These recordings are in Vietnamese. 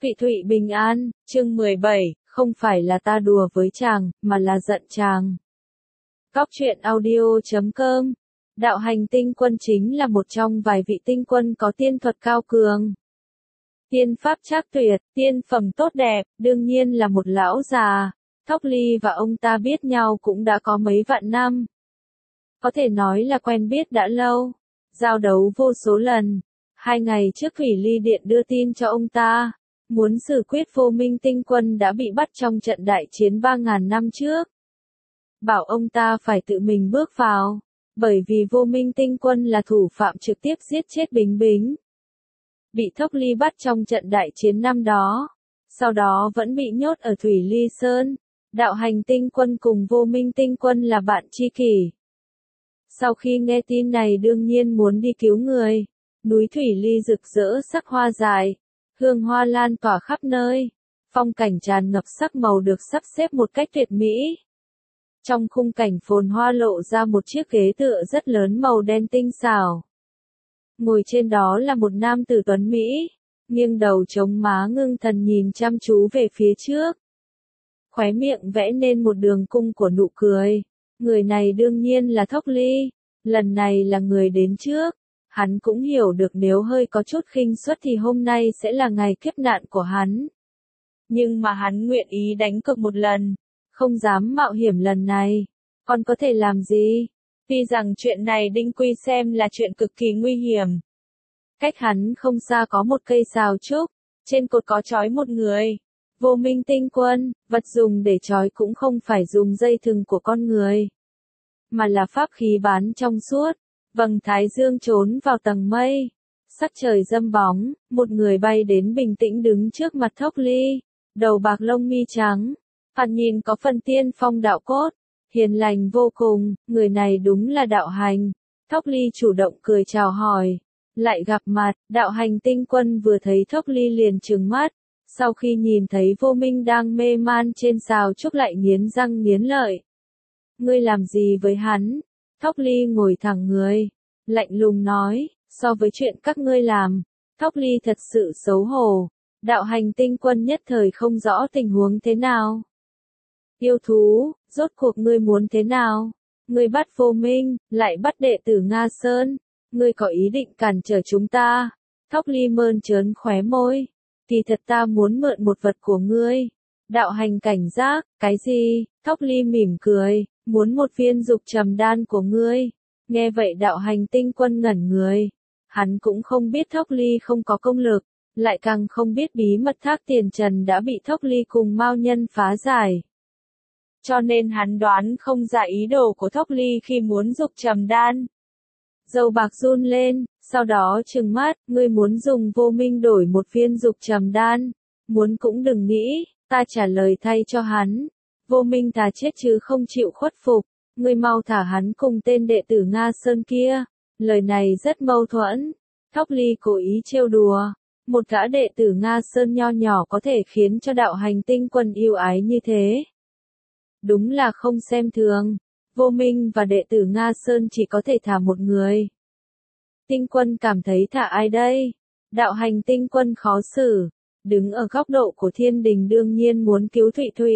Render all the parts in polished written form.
Vị Thụy bình an, chương 17, không phải là ta đùa với chàng, mà là giận chàng. Góc truyện audio.com. Đạo hành tinh quân chính là một trong vài vị tinh quân có tiên thuật cao cường. Tiên pháp trác tuyệt, tiên phẩm tốt đẹp, đương nhiên là một lão già. Thốc Ly và ông ta biết nhau cũng đã có mấy vạn năm. Có thể nói là quen biết đã lâu, giao đấu vô số lần. 2 ngày trước Thủy Ly Điện đưa tin cho ông ta, muốn xử quyết Vô Minh tinh quân đã bị bắt trong trận đại chiến 3.000 năm trước. Bảo ông ta phải tự mình bước vào, bởi vì Vô Minh tinh quân là thủ phạm trực tiếp giết chết Bính Bính. Bị Thốc Ly bắt trong trận đại chiến năm đó, sau đó vẫn bị nhốt ở Thủy Ly Sơn. Đạo hành tinh quân cùng Vô Minh tinh quân là bạn tri kỷ. Sau khi nghe tin này đương nhiên muốn đi cứu người. Núi Thủy Ly rực rỡ sắc hoa dài, hương hoa lan tỏa khắp nơi, phong cảnh tràn ngập sắc màu được sắp xếp một cách tuyệt mỹ. Trong khung cảnh phồn hoa lộ ra một chiếc ghế tựa rất lớn màu đen tinh xảo. Ngồi trên đó là một nam tử tuấn Mỹ, nghiêng đầu chống má ngưng thần nhìn chăm chú về phía trước. Khóe miệng vẽ nên một đường cung của nụ cười. Người này đương nhiên là Thốc Ly, lần này là người đến trước. Hắn cũng hiểu được nếu hơi có chút khinh suất thì hôm nay sẽ là ngày kiếp nạn của hắn. Nhưng mà hắn nguyện ý đánh cược một lần, không dám mạo hiểm lần này. Còn có thể làm gì? Tuy rằng chuyện này Đinh Quy xem là chuyện cực kỳ nguy hiểm. Cách hắn không xa có một cây sào trúc, trên cột có trói một người. Vô Minh tinh quân, vật dùng để trói cũng không phải dùng dây thừng của con người, mà là pháp khí bán trong suốt. Vầng thái dương trốn vào tầng mây, sắc trời râm bóng, một người bay đến bình tĩnh đứng trước mặt Thốc Ly, đầu bạc lông mi trắng, thoạt nhìn có phần tiên phong đạo cốt, hiền lành vô cùng, người này đúng là đạo hành. Thốc Ly chủ động cười chào hỏi, lại gặp mặt, đạo hành tinh quân vừa thấy Thốc Ly liền trừng mắt, sau khi nhìn thấy Vô Minh đang mê man trên sào trúc lại nghiến răng nghiến lợi. Ngươi làm gì với hắn? Thốc Ly ngồi thẳng người, lạnh lùng nói, so với chuyện các ngươi làm. Thốc Ly thật sự xấu hổ. Đạo hành tinh quân nhất thời không rõ tình huống thế nào. Yêu thú, rốt cuộc ngươi muốn thế nào? Ngươi bắt Vô Minh, lại bắt đệ tử Nga Sơn. Ngươi có ý định cản trở chúng ta? Thốc Ly mơn trớn khóe môi. Kỳ thật ta muốn mượn một vật của ngươi. Đạo hành cảnh giác, cái gì? Thốc Ly mỉm cười. Muốn một viên dục trầm đan của ngươi. Nghe vậy đạo hành tinh quân ngẩn người. Hắn cũng không biết Thốc Ly không có công lực, lại càng không biết bí mật Thác Tiền Trần đã bị Thốc Ly cùng Mao Nhân phá giải. Cho nên hắn đoán không ra ý đồ của Thốc Ly khi muốn dục trầm đan. Dâu bạc run lên, sau đó trừng mắt, ngươi muốn dùng Vô Minh đổi một viên dục trầm đan. Muốn cũng đừng nghĩ, ta trả lời thay cho hắn. Vô Minh thà chết chứ không chịu khuất phục, ngươi mau thả hắn cùng tên đệ tử Nga Sơn kia. Lời này rất mâu thuẫn. Thốc Ly cố ý trêu đùa. Một gã đệ tử Nga Sơn nho nhỏ có thể khiến cho đạo hành tinh quân yêu ái như thế. Đúng là không xem thường. Vô Minh và đệ tử Nga Sơn chỉ có thể thả một người. Tinh quân cảm thấy thả ai đây? Đạo hành tinh quân khó xử. Đứng ở góc độ của thiên đình đương nhiên muốn cứu Thụy Thụy.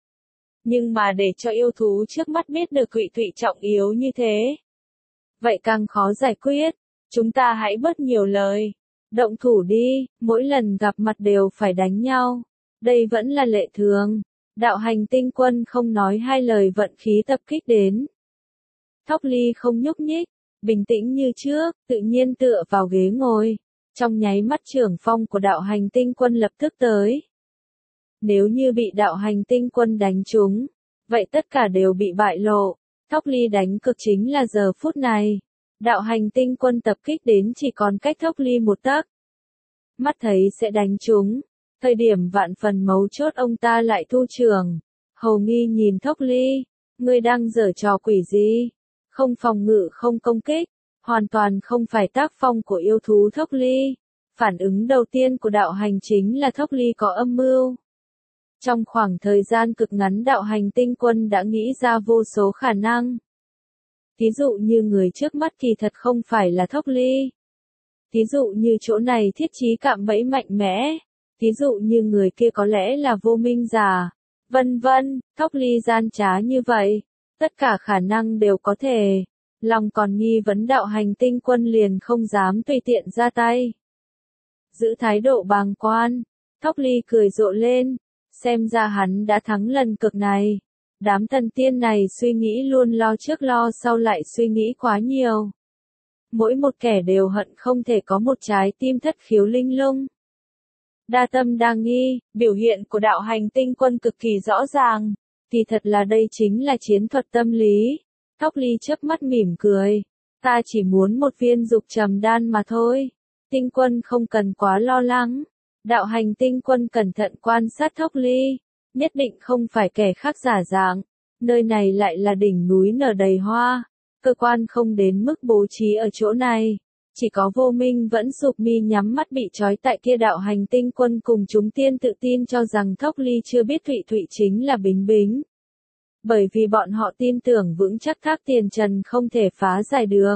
Nhưng mà để cho yêu thú trước mắt biết được Thụy Thụy trọng yếu như thế, vậy càng khó giải quyết. Chúng ta hãy bớt nhiều lời. Động thủ đi, mỗi lần gặp mặt đều phải đánh nhau. Đây vẫn là lệ thường. Đạo hành tinh quân không nói hai lời vận khí tập kích đến. Thốc Ly không nhúc nhích, bình tĩnh như trước, tự nhiên tựa vào ghế ngồi. Trong nháy mắt trưởng phong của đạo hành tinh quân lập tức tới. Nếu như bị đạo hành tinh quân đánh trúng, vậy tất cả đều bị bại lộ. Thốc Ly đánh cực chính là giờ phút này. Đạo hành tinh quân tập kích đến chỉ còn cách Thốc Ly một tấc. Mắt thấy sẽ đánh trúng. Thời điểm vạn phần mấu chốt ông ta lại thu trường. Hầu nghi nhìn Thốc Ly. Ngươi đang giở trò quỷ gì? Không phòng ngự không công kích. Hoàn toàn không phải tác phong của yêu thú Thốc Ly. Phản ứng đầu tiên của đạo hành chính là Thốc Ly có âm mưu. Trong khoảng thời gian cực ngắn đạo hành tinh quân đã nghĩ ra vô số khả năng. Thí dụ như người trước mắt kỳ thật không phải là Thốc Ly. Thí dụ như chỗ này thiết trí cạm bẫy mạnh mẽ. Ví dụ như người kia có lẽ là vô minh giả, vân vân, Thóc Ly gian trá như vậy, tất cả khả năng đều có thể. Lòng còn nghi vấn đạo hành tinh quân liền không dám tùy tiện ra tay. Giữ thái độ bàng quan, Thóc Ly cười rộ lên, xem ra hắn đã thắng lần cược này. Đám thần tiên này suy nghĩ luôn lo trước lo sau lại suy nghĩ quá nhiều. Mỗi một kẻ đều hận không thể có một trái tim thất khiếu linh lung. Đa tâm đa nghi, biểu hiện của đạo hành tinh quân cực kỳ rõ ràng, thì thật là đây chính là chiến thuật tâm lý. Thóc Ly chớp mắt mỉm cười, ta chỉ muốn một viên dục trầm đan mà thôi. Tinh quân không cần quá lo lắng. Đạo hành tinh quân cẩn thận quan sát Thóc Ly, nhất định không phải kẻ khác giả dạng. Nơi này lại là đỉnh núi nở đầy hoa, cơ quan không đến mức bố trí ở chỗ này. Chỉ có Vô Minh vẫn sụp mi nhắm mắt bị trói tại kia. Đạo hành tinh quân cùng chúng tiên tự tin cho rằng Thóc Ly chưa biết Thụy Thụy chính là Bính Bính. Bởi vì bọn họ tin tưởng vững chắc Thác Tiền Trần không thể phá giải được.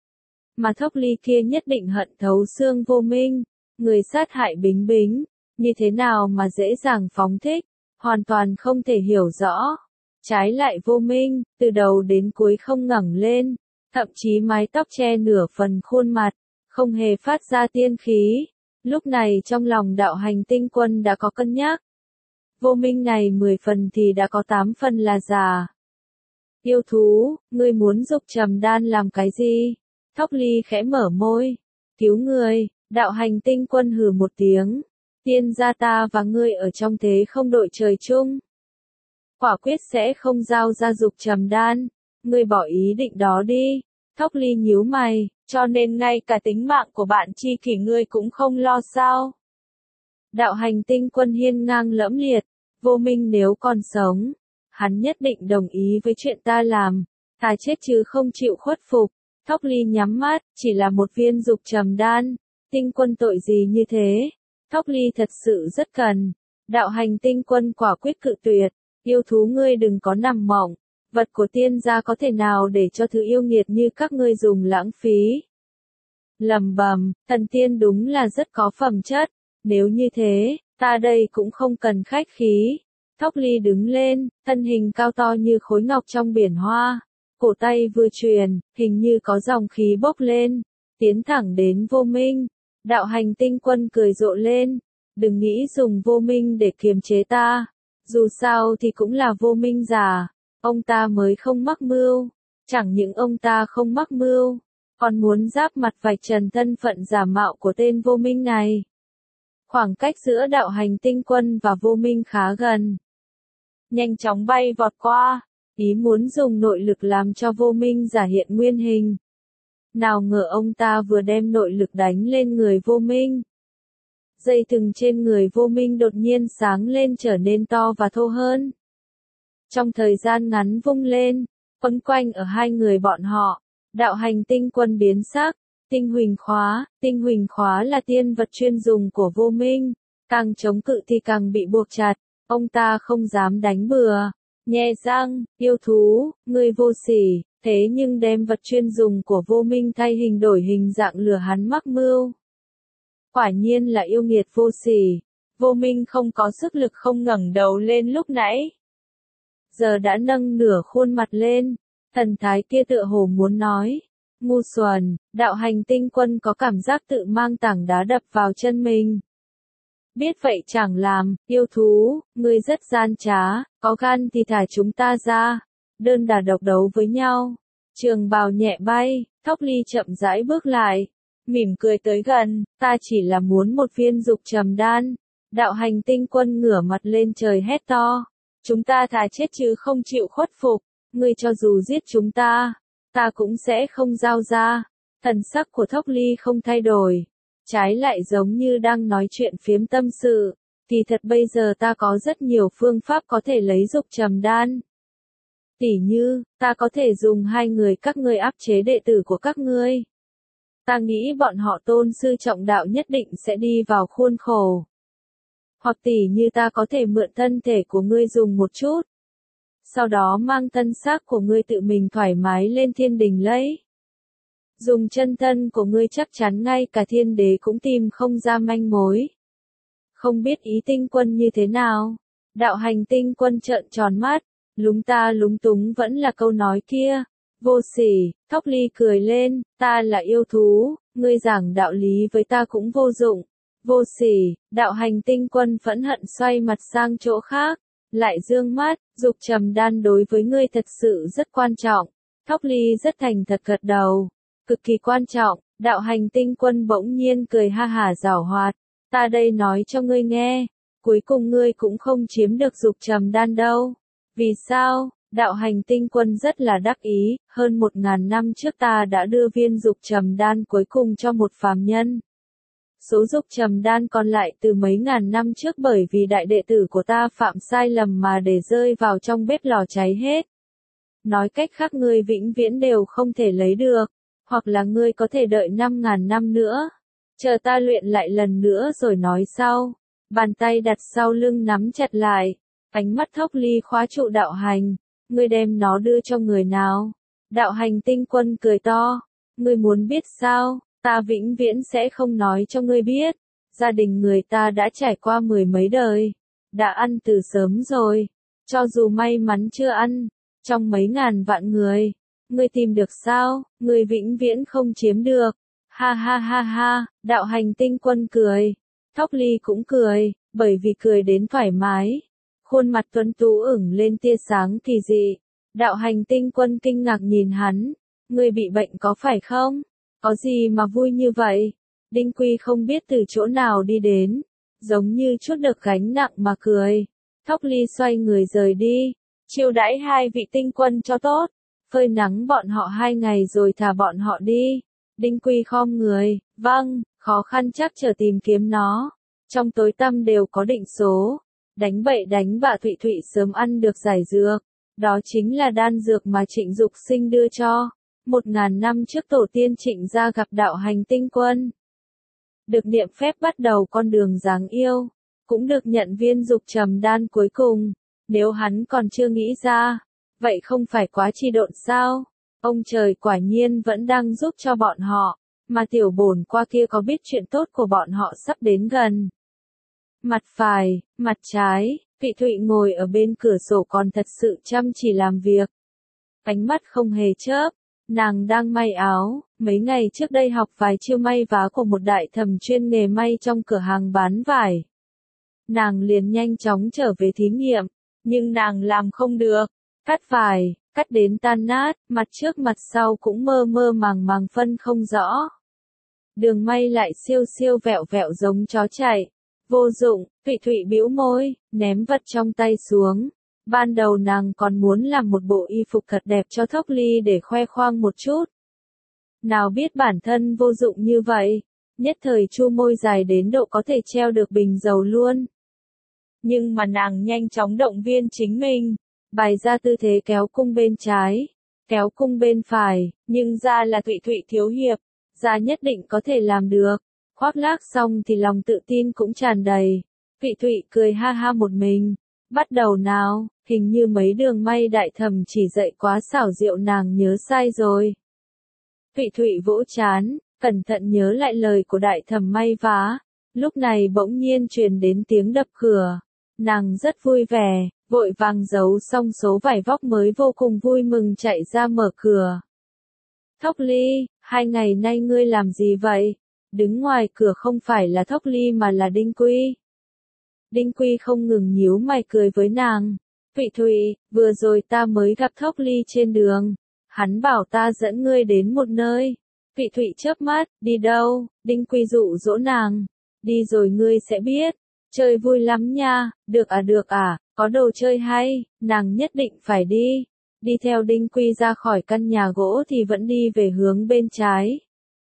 Mà Thóc Ly kia nhất định hận thấu xương Vô Minh, người sát hại Bính Bính, như thế nào mà dễ dàng phóng thích, hoàn toàn không thể hiểu rõ. Trái lại Vô Minh, từ đầu đến cuối không ngẩng lên, thậm chí mái tóc che nửa phần khuôn mặt, không hề phát ra tiên khí. Lúc này trong lòng đạo hành tinh quân đã có cân nhắc. Vô Minh này 10 phần thì đã có 8 phần là giả. Yêu thú, ngươi muốn dục trầm đan làm cái gì? Thóc Ly khẽ mở môi. Cứu người, đạo hành tinh quân hừ một tiếng. Tiên gia ta và ngươi ở trong thế không đội trời chung. Quả quyết sẽ không giao ra dục trầm đan. Ngươi bỏ ý định đó đi. Thóc Ly nhíu mày, cho nên ngay cả tính mạng của bạn tri kỷ ngươi cũng không lo sao? Đạo hành tinh quân hiên ngang lẫm liệt, Vô Minh nếu còn sống, hắn nhất định đồng ý với chuyện ta làm, ta chết chứ không chịu khuất phục. Thóc Ly nhắm mắt, chỉ là một viên dục trầm đan, tinh quân tội gì như thế? Thóc Ly thật sự rất cần. Đạo hành tinh quân quả quyết cự tuyệt, yêu thú ngươi đừng có nằm mộng, vật của tiên gia có thể nào để cho thứ yêu nghiệt như các ngươi dùng lãng phí. Lầm bầm, thần tiên đúng là rất có phẩm chất, nếu như thế, ta đây cũng không cần khách khí. Thóc Ly đứng lên, thân hình cao to như khối ngọc trong biển hoa, cổ tay vừa truyền, hình như có dòng khí bốc lên, tiến thẳng đến Vô Minh. Đạo hành tinh quân cười rộ lên, đừng nghĩ dùng Vô Minh để kiềm chế ta, dù sao thì cũng là Vô Minh giả, ông ta mới không mắc mưu, chẳng những ông ta không mắc mưu, còn muốn giáp mặt vạch trần thân phận giả mạo của tên Vô Minh này. Khoảng cách giữa đạo hành tinh quân và Vô Minh khá gần. Nhanh chóng bay vọt qua, ý muốn dùng nội lực làm cho Vô Minh giả hiện nguyên hình. Nào ngờ ông ta vừa đem nội lực đánh lên người Vô Minh. Dây thừng trên người Vô Minh đột nhiên sáng lên trở nên to và thô hơn. Trong thời gian ngắn vung lên, quấn quanh ở hai người bọn họ, đạo hành tinh quân biến sắc. Tinh huỳnh khóa là tiên vật chuyên dùng của Vô Minh, càng chống cự thì càng bị buộc chặt, ông ta không dám đánh bừa, nhe răng, yêu thú, ngươi vô sỉ, thế nhưng đem vật chuyên dùng của Vô Minh thay hình đổi hình dạng lừa hắn mắc mưu. Quả nhiên là yêu nghiệt vô sỉ, Vô Minh không có sức lực không ngẩng đầu lên lúc nãy. Giờ đã nâng nửa khuôn mặt lên, thần thái kia tựa hồ muốn nói. Ngu xuẩn, đạo hành tinh quân có cảm giác tự mang tảng đá đập vào chân mình. Biết vậy chẳng làm, yêu thú, ngươi rất gian trá, có gan thì thả chúng ta ra, đơn đả độc đấu với nhau. Trường bào nhẹ bay, Thóc Ly chậm rãi bước lại, mỉm cười tới gần, ta chỉ là muốn một viên dục trầm đan. Đạo hành tinh quân ngửa mặt lên trời hét to, chúng ta thà chết chứ không chịu khuất phục, ngươi cho dù giết chúng ta cũng sẽ không giao ra. Thần sắc của Thóc Ly không thay đổi, trái lại giống như đang nói chuyện phiếm tâm sự, kỳ thật bây giờ ta có rất nhiều phương pháp có thể lấy dục trầm đan. Tỉ như, ta có thể dùng hai người các ngươi áp chế đệ tử của các ngươi. Ta nghĩ bọn họ tôn sư trọng đạo nhất định sẽ đi vào khuôn khổ. Hoặc tỉ như ta có thể mượn thân thể của ngươi dùng một chút. Sau đó mang thân xác của ngươi tự mình thoải mái lên thiên đình lấy. Dùng chân thân của ngươi chắc chắn ngay cả thiên đế cũng tìm không ra manh mối. Không biết ý tinh quân như thế nào? Đạo hành tinh quân trợn tròn mắt, lúng ta lúng túng vẫn là câu nói kia. Vô sỉ, Thóc Ly cười lên, ta là yêu thú, ngươi giảng đạo lý với ta cũng vô dụng. Vô sỉ, đạo hành tinh quân phẫn hận xoay mặt sang chỗ khác, lại dương mắt, dục trầm đan đối với ngươi thật sự rất quan trọng. Thóc Ly rất thành thật gật đầu, cực kỳ quan trọng. Đạo hành tinh quân bỗng nhiên cười ha hả giảo hoạt, ta đây nói cho ngươi nghe, cuối cùng ngươi cũng không chiếm được dục trầm đan đâu. Vì sao? Đạo hành tinh quân rất là đắc ý, hơn 1000 năm trước ta đã đưa viên dục trầm đan cuối cùng cho một phàm nhân. Số dục trầm đan còn lại từ mấy ngàn năm trước bởi vì đại đệ tử của ta phạm sai lầm mà để rơi vào trong bếp lò cháy hết. Nói cách khác ngươi vĩnh viễn đều không thể lấy được, hoặc là ngươi có thể đợi 5000 năm nữa. Chờ ta luyện lại lần nữa rồi nói sau. Bàn tay đặt sau lưng nắm chặt lại, ánh mắt Thóc Ly khóa trụ đạo hành. Ngươi đem nó đưa cho người nào? Đạo hành tinh quân cười to. Ngươi muốn biết sao? Ta vĩnh viễn sẽ không nói cho ngươi biết. Gia đình người ta đã trải qua 10 mấy đời. Đã ăn từ sớm rồi. Cho dù may mắn chưa ăn. Trong mấy ngàn vạn người. Ngươi tìm được sao? Ngươi vĩnh viễn không chiếm được. Ha ha ha ha, đạo hành tinh quân cười. Thóc Ly cũng cười, bởi vì cười đến thoải mái. Khuôn mặt tuấn tú ửng lên tia sáng kỳ dị. Đạo hành tinh quân kinh ngạc nhìn hắn. Ngươi bị bệnh có phải không? Có gì mà vui như vậy? Đinh Quy không biết từ chỗ nào đi đến. Giống như chút được gánh nặng mà cười. Thóc Ly xoay người rời đi. Chiêu đãi hai vị tinh quân cho tốt. Phơi nắng bọn họ 2 ngày rồi thả bọn họ đi. Đinh Quy khom người. Vâng, khó khăn chắc chờ tìm kiếm nó. Trong tối tăm đều có định số. Đánh bậy đánh bạ Thụy Thụy sớm ăn được giải dược. Đó chính là đan dược mà Trịnh Dục Sinh đưa cho. 1000 năm trước tổ tiên Trịnh gia gặp đạo hành tinh quân. Được niệm phép bắt đầu con đường dáng yêu. Cũng được nhận viên dục trầm đan cuối cùng. Nếu hắn còn chưa nghĩ ra, vậy không phải quá trì độn sao? Ông trời quả nhiên vẫn đang giúp cho bọn họ. Mà tiểu bổn qua kia có biết chuyện tốt của bọn họ sắp đến gần. Mặt phải, mặt trái, Thụy Thụy ngồi ở bên cửa sổ còn thật sự chăm chỉ làm việc. Ánh mắt không hề chớp, nàng đang may áo, mấy ngày trước đây học vài chiêu may vá của một đại thẩm chuyên nghề may trong cửa hàng bán vải. Nàng liền nhanh chóng trở về thí nghiệm, nhưng nàng làm không được, cắt vải, cắt đến tan nát, mặt trước mặt sau cũng mơ mơ màng màng phân không rõ. Đường may lại siêu siêu vẹo vẹo giống chó chạy. Vô dụng, Thụy Thụy bĩu môi, ném vật trong tay xuống. Ban đầu nàng còn muốn làm một bộ y phục thật đẹp cho Thóc Ly để khoe khoang một chút. Nào biết bản thân vô dụng như vậy, nhất thời chu môi dài đến độ có thể treo được bình dầu luôn. Nhưng mà nàng nhanh chóng động viên chính mình, bày ra tư thế kéo cung bên trái, kéo cung bên phải, nhưng ra là Thụy Thụy thiếu hiệp, ra nhất định có thể làm được. Khoác lác xong thì lòng tự tin cũng tràn đầy. Thụy Thụy cười ha ha một mình. Bắt đầu nào, hình như mấy đường may đại thẩm chỉ dạy quá xảo diệu nàng nhớ sai rồi. Thụy Thụy vỗ chán, cẩn thận nhớ lại lời của đại thẩm may vá. Lúc này bỗng nhiên truyền đến tiếng đập cửa. Nàng rất vui vẻ, vội vàng giấu xong số vải vóc mới vô cùng vui mừng chạy ra mở cửa. Thóc Ly, 2 ngày nay ngươi làm gì vậy? Đứng ngoài cửa không phải là Thóc Ly mà là Đinh Quy. Đinh Quy không ngừng nhíu mày cười với nàng. Thụy Thụy, vừa rồi ta mới gặp Thóc Ly trên đường. Hắn bảo ta dẫn ngươi đến một nơi. Thụy Thụy chớp mắt, đi đâu? Đinh Quy dụ dỗ nàng. Đi rồi ngươi sẽ biết. Chơi vui lắm nha, được à, có đồ chơi hay, nàng nhất định phải đi. Đi theo Đinh Quy ra khỏi căn nhà gỗ thì vẫn đi về hướng bên trái.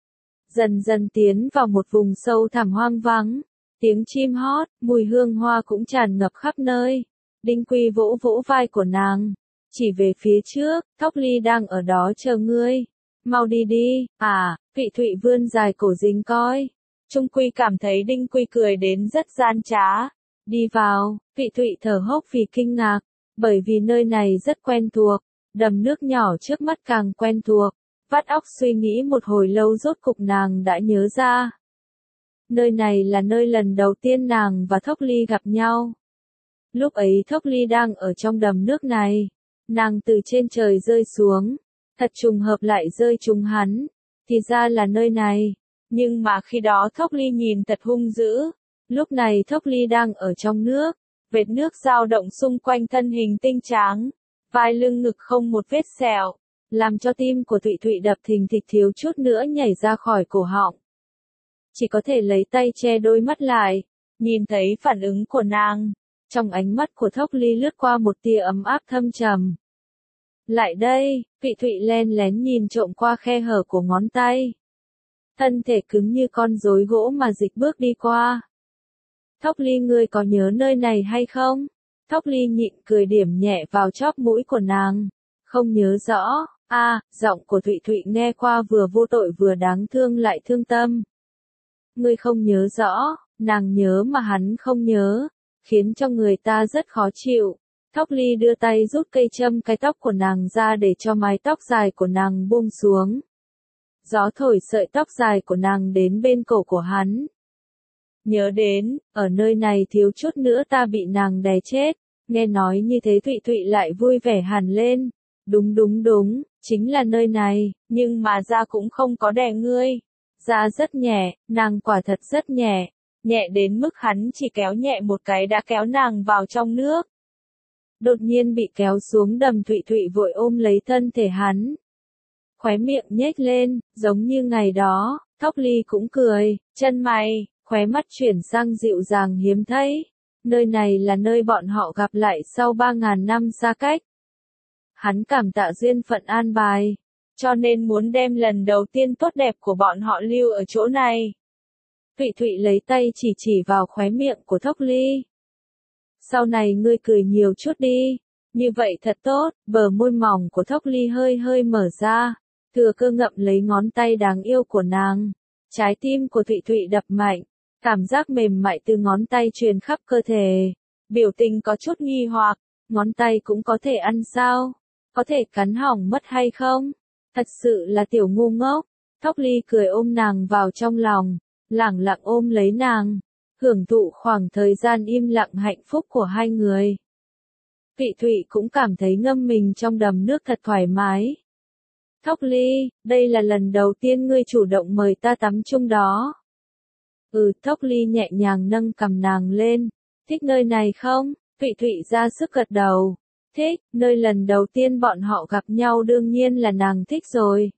Dần dần tiến vào một vùng sâu thẳm hoang vắng. Tiếng chim hót, mùi hương hoa cũng tràn ngập khắp nơi. Đinh Quy vỗ vỗ vai của nàng. Chỉ về phía trước, Thóc Ly đang ở đó chờ ngươi. Mau đi đi, Thụy Thụy vươn dài cổ dính coi. Trung Quy cảm thấy Đinh Quy cười đến rất gian trá. Đi vào, Thụy Thụy thở hốc vì kinh ngạc. Bởi vì nơi này rất quen thuộc. Đầm nước nhỏ trước mắt càng quen thuộc. Vắt óc suy nghĩ một hồi lâu rốt cục nàng đã nhớ ra. Nơi này là nơi lần đầu tiên nàng và Thốc Ly gặp nhau. Lúc ấy Thốc Ly đang ở trong đầm nước này. Nàng từ trên trời rơi xuống. Thật trùng hợp lại rơi trúng hắn. Thì ra là nơi này. Nhưng mà khi đó Thốc Ly nhìn thật hung dữ. Lúc này Thốc Ly đang ở trong nước. Vệt nước dao động xung quanh thân hình tinh tráng. Vai lưng ngực không một vết sẹo. Làm cho tim của Thụy Thụy đập thình thịch thiếu chút nữa nhảy ra khỏi cổ họng. Chỉ có thể lấy tay che đôi mắt lại. Nhìn thấy phản ứng của nàng. Trong ánh mắt của Thốc Ly lướt qua một tia ấm áp thâm trầm. Lại đây, Thụy Thụy len lén nhìn trộm qua khe hở của ngón tay. Thân thể cứng như con rối gỗ mà dịch bước đi qua. Thốc Ly ngươi có nhớ nơi này hay không? Thốc Ly nhịn cười điểm nhẹ vào chóp mũi của nàng. Không nhớ rõ, giọng của Thụy Thụy nghe qua vừa vô tội vừa đáng thương lại thương tâm. Ngươi không nhớ rõ, nàng nhớ mà hắn không nhớ, khiến cho người ta rất khó chịu. Thốc Ly đưa tay rút cây châm cái tóc của nàng ra để cho mái tóc dài của nàng buông xuống. Gió thổi sợi tóc dài của nàng đến bên cổ của hắn. Nhớ đến, ở nơi này thiếu chút nữa ta bị nàng đè chết. Nghe nói như thế Thụy Thụy lại vui vẻ hẳn lên. Đúng, chính là nơi này, nhưng mà da cũng không có đè ngươi. Da rất nhẹ, nàng quả thật rất nhẹ. Nhẹ đến mức hắn chỉ kéo nhẹ một cái đã kéo nàng vào trong nước. Đột nhiên bị kéo xuống đầm Thụy Thụy vội ôm lấy thân thể hắn. Khóe miệng nhếch lên, giống như ngày đó, Thốc Ly cũng cười, chân mày, khóe mắt chuyển sang dịu dàng hiếm thấy. Nơi này là nơi bọn họ gặp lại sau 3.000 năm xa cách. Hắn cảm tạ duyên phận an bài, cho nên muốn đem lần đầu tiên tốt đẹp của bọn họ lưu ở chỗ này. Thụy Thụy lấy tay chỉ vào khóe miệng của Thốc Ly. Sau này ngươi cười nhiều chút đi, như vậy thật tốt. Bờ môi mỏng của Thốc Ly hơi mở ra, thừa cơ ngậm lấy ngón tay đáng yêu của nàng. Trái tim của Thụy Thụy đập mạnh, cảm giác mềm mại từ ngón tay truyền khắp cơ thể. Biểu tình có chút nghi hoặc, ngón tay cũng có thể ăn sao? Có thể cắn hỏng mất hay không? Thật sự là tiểu ngu ngốc. Thốc Ly cười ôm nàng vào trong lòng, lẳng lặng ôm lấy nàng, hưởng thụ khoảng thời gian im lặng hạnh phúc của hai người. Thụy Thụy cũng cảm thấy ngâm mình trong đầm nước thật thoải mái. Thốc Ly, đây là lần đầu tiên ngươi chủ động mời ta tắm chung đó. Thốc Ly nhẹ nhàng nâng cằm nàng lên. Thích nơi này không? Thụy Thụy ra sức gật đầu. Thích, nơi lần đầu tiên bọn họ gặp nhau đương nhiên là nàng thích rồi.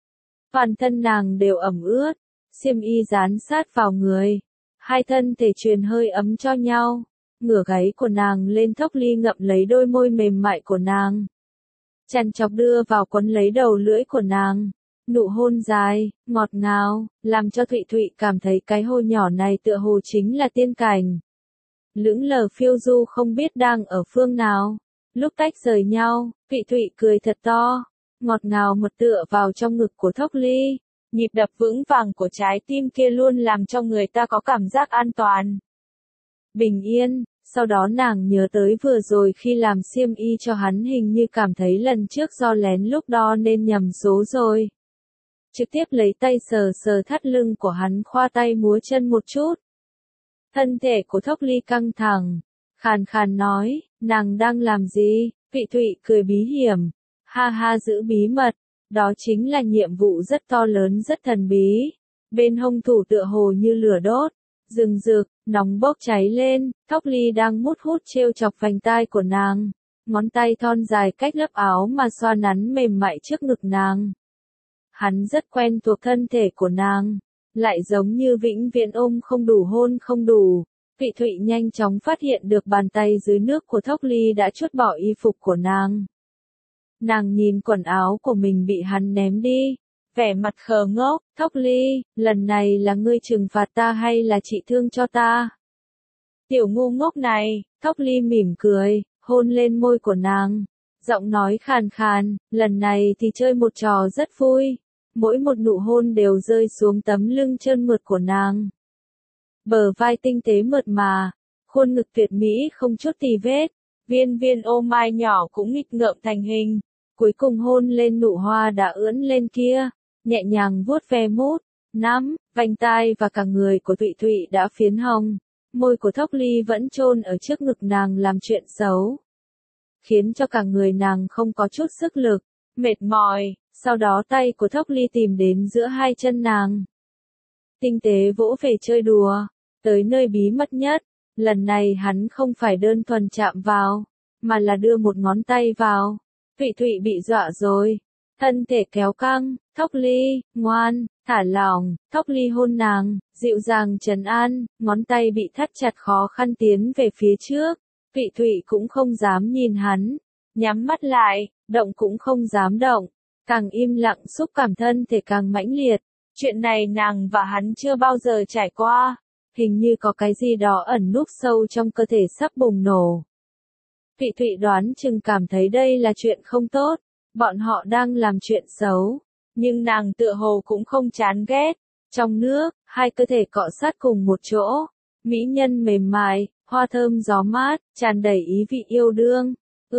Toàn thân nàng đều ẩm ướt, xiêm y dán sát vào người. Hai thân thể truyền hơi ấm cho nhau. Ngửa gáy của nàng lên Thốc Ly ngậm lấy đôi môi mềm mại của nàng. Chằn chọc đưa vào quấn lấy đầu lưỡi của nàng. Nụ hôn dài, ngọt ngào, làm cho Thụy Thụy cảm thấy cái hôn nhỏ này tựa hồ chính là tiên cảnh. Lững lờ phiêu du không biết đang ở phương nào. Lúc tách rời nhau, Thụy Thụy cười thật to, ngọt ngào một tựa vào trong ngực của Thốc Ly. Nhịp đập vững vàng của trái tim kia luôn làm cho người ta có cảm giác an toàn, bình yên. Sau đó nàng nhớ tới vừa rồi khi làm xiêm y cho hắn hình như cảm thấy lần trước do lén lúc đo nên nhầm số rồi. Trực tiếp lấy tay sờ thắt lưng của hắn khoa tay múa chân một chút. Thân thể của Thốc Ly căng thẳng, khàn khàn nói, nàng đang làm gì? Thụy Thụy cười bí hiểm, ha giữ bí mật, đó chính là nhiệm vụ rất to lớn rất thần bí. Bên hông thủ tựa hồ như lửa đốt, rừng rực, nóng bốc cháy lên. Thốc Ly đang mút hút trêu chọc vành tai của nàng, ngón tay thon dài cách lớp áo mà xoa nắn mềm mại trước ngực nàng. Hắn rất quen thuộc thân thể của nàng, lại giống như vĩnh viễn ôm không đủ hôn không đủ. Thụy Thụy nhanh chóng phát hiện được bàn tay dưới nước của Thốc Ly đã trút bỏ y phục của nàng. Nàng nhìn quần áo của mình bị hắn ném đi, vẻ mặt khờ ngốc. Thốc Ly, lần này là ngươi trừng phạt ta hay là trị thương cho ta? Tiểu ngu ngốc này. Thốc Ly mỉm cười, hôn lên môi của nàng, giọng nói khàn khàn, lần này thì chơi một trò rất vui. Mỗi một nụ hôn đều rơi xuống tấm lưng trơn mượt của nàng. Bờ vai tinh tế mượt mà, khuôn ngực tuyệt mỹ không chút tì vết, viên ô mai nhỏ cũng nghịch ngợm thành hình. Cuối cùng hôn lên nụ hoa đã ưỡn lên kia, nhẹ nhàng vuốt ve mút, 5. Vành tai và cả người của Thụy Thụy đã phiến hồng. Môi của Thốc Ly vẫn chôn ở trước ngực nàng làm chuyện xấu, khiến cho cả người nàng không có chút sức lực, mệt mỏi. Sau đó tay của Thốc Ly tìm đến giữa hai chân nàng, tinh tế vỗ về chơi đùa, tới nơi bí mật nhất. Lần này hắn không phải đơn thuần chạm vào, mà là đưa một ngón tay vào. Thụy Thụy bị dọa rồi, thân thể kéo căng. Thốc Ly, ngoan, thả lỏng. Thốc Ly hôn nàng, dịu dàng trấn an, ngón tay bị thắt chặt khó khăn tiến về phía trước. Thụy Thụy cũng không dám nhìn hắn, nhắm mắt lại, động cũng không dám động, càng im lặng xúc cảm thân thể càng mãnh liệt. Chuyện này nàng và hắn chưa bao giờ trải qua, hình như có cái gì đó ẩn núp sâu trong cơ thể sắp bùng nổ. Thụy Thụy đoán chừng cảm thấy đây là chuyện không tốt, bọn họ đang làm chuyện xấu, nhưng nàng tựa hồ cũng không chán ghét. Trong nước, hai cơ thể cọ sát cùng một chỗ, mỹ nhân mềm mại, hoa thơm gió mát, tràn đầy ý vị yêu đương.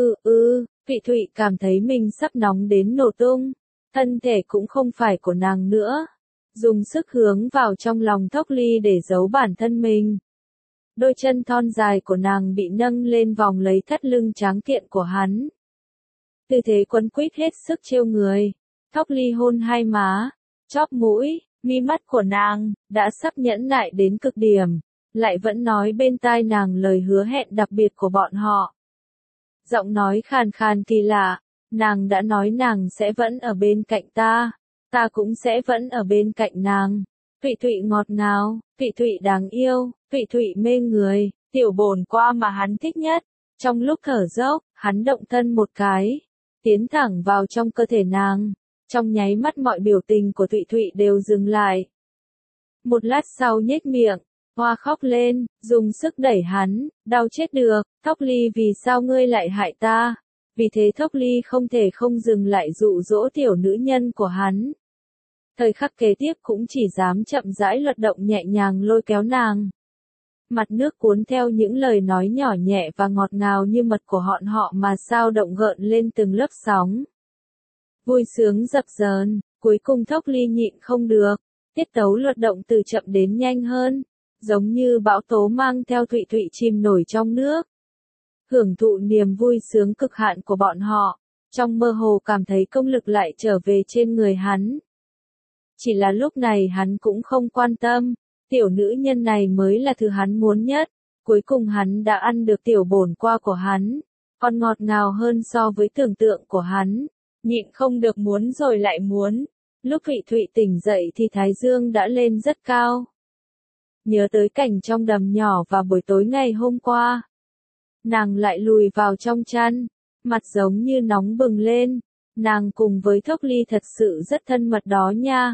Thụy Thụy cảm thấy mình sắp nóng đến nổ tung, thân thể cũng không phải của nàng nữa. Dùng sức hướng vào trong lòng Thốc Ly để giấu bản thân mình. Đôi chân thon dài của nàng bị nâng lên vòng lấy thắt lưng tráng kiện của hắn. Tư thế quấn quýt hết sức trêu người. Thốc Ly hôn hai má, chóp mũi, mi mắt của nàng, đã sắp nhẫn nại đến cực điểm, lại vẫn nói bên tai nàng lời hứa hẹn đặc biệt của bọn họ. Giọng nói khàn khàn kỳ lạ, nàng đã nói nàng sẽ vẫn ở bên cạnh ta, ta cũng sẽ vẫn ở bên cạnh nàng. Thụy Thụy ngọt ngào, Thụy Thụy đáng yêu, Thụy Thụy mê người, tiểu bồn qua mà hắn thích nhất. Trong lúc thở dốc, hắn động thân một cái, tiến thẳng vào trong cơ thể nàng. Trong nháy mắt mọi biểu tình của Thụy Thụy đều dừng lại. Một lát sau nhếch miệng, hoa khóc lên, dùng sức đẩy hắn, đau chết được. Thốc Ly, vì sao ngươi lại hại ta? Vì thế Thốc Ly không thể không dừng lại dụ dỗ tiểu nữ nhân của hắn. Thời khắc kế tiếp cũng chỉ dám chậm rãi luật động nhẹ nhàng lôi kéo nàng. Mặt nước cuốn theo những lời nói nhỏ nhẹ và ngọt ngào như mật của họ mà sao động gợn lên từng lớp sóng. Vui sướng dập dờn, cuối cùng Thốc Ly nhịn không được, tiết tấu luật động từ chậm đến nhanh hơn, giống như bão tố mang theo Thụy Thụy chìm nổi trong nước. Hưởng thụ niềm vui sướng cực hạn của bọn họ, trong mơ hồ cảm thấy công lực lại trở về trên người hắn. Chỉ là lúc này hắn cũng không quan tâm, tiểu nữ nhân này mới là thứ hắn muốn nhất. Cuối cùng hắn đã ăn được tiểu bổn qua của hắn, còn ngọt ngào hơn so với tưởng tượng của hắn. Nhịn không được muốn rồi lại muốn. Lúc Thụy Thụy tỉnh dậy thì thái dương đã lên rất cao. Nhớ tới cảnh trong đầm nhỏ vào buổi tối ngày hôm qua. Nàng lại lùi vào trong chăn, mặt giống như nóng bừng lên. Nàng cùng với Thốc Ly thật sự rất thân mật đó nha.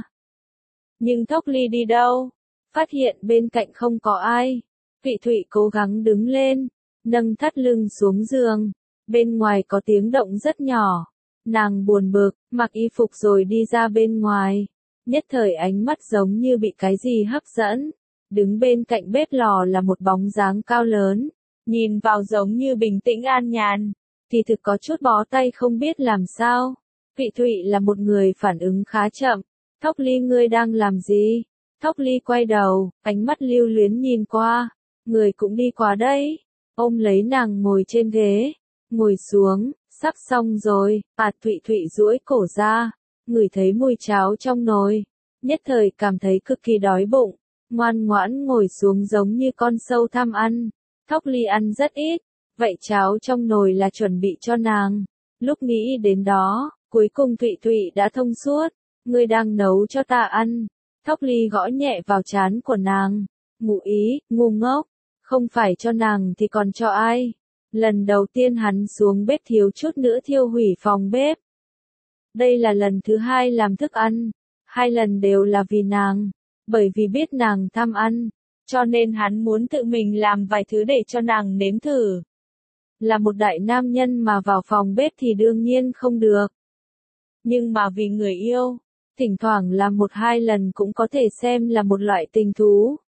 Nhưng Thốc Ly đi đâu? Phát hiện bên cạnh không có ai. Thụy Thụy cố gắng đứng lên, nâng thắt lưng xuống giường. Bên ngoài có tiếng động rất nhỏ. Nàng buồn bực, mặc y phục rồi đi ra bên ngoài. Nhất thời ánh mắt giống như bị cái gì hấp dẫn. Đứng bên cạnh bếp lò là một bóng dáng cao lớn. Nhìn vào giống như bình tĩnh an nhàn. Thì thực có chút bó tay không biết làm sao. Thụy Thụy là một người phản ứng khá chậm. Thốc Ly, ngươi đang làm gì? Thốc Ly quay đầu, ánh mắt lưu luyến nhìn qua. Người cũng đi qua đây. Ôm lấy nàng ngồi trên ghế. Ngồi xuống. Sắp xong rồi. Thụy Thụy duỗi cổ ra, ngửi thấy mùi cháo trong nồi, nhất thời cảm thấy cực kỳ đói bụng, ngoan ngoãn ngồi xuống giống như con sâu tham ăn. Thốc Ly ăn rất ít, vậy cháo trong nồi là chuẩn bị cho nàng. Lúc nghĩ đến đó, cuối cùng Thụy Thụy đã thông suốt. Ngươi đang nấu cho ta ăn. Thốc Ly gõ nhẹ vào trán của nàng. Ngụ ý, ngu ngốc, không phải cho nàng thì còn cho ai? Lần đầu tiên hắn xuống bếp thiếu chút nữa thiêu hủy phòng bếp. Đây là lần thứ hai làm thức ăn. 2 lần đều là vì nàng. Bởi vì biết nàng tham ăn, cho nên hắn muốn tự mình làm vài thứ để cho nàng nếm thử. Là một đại nam nhân mà vào phòng bếp thì đương nhiên không được. Nhưng mà vì người yêu, thỉnh thoảng làm 1-2 lần cũng có thể xem là một loại tình thú.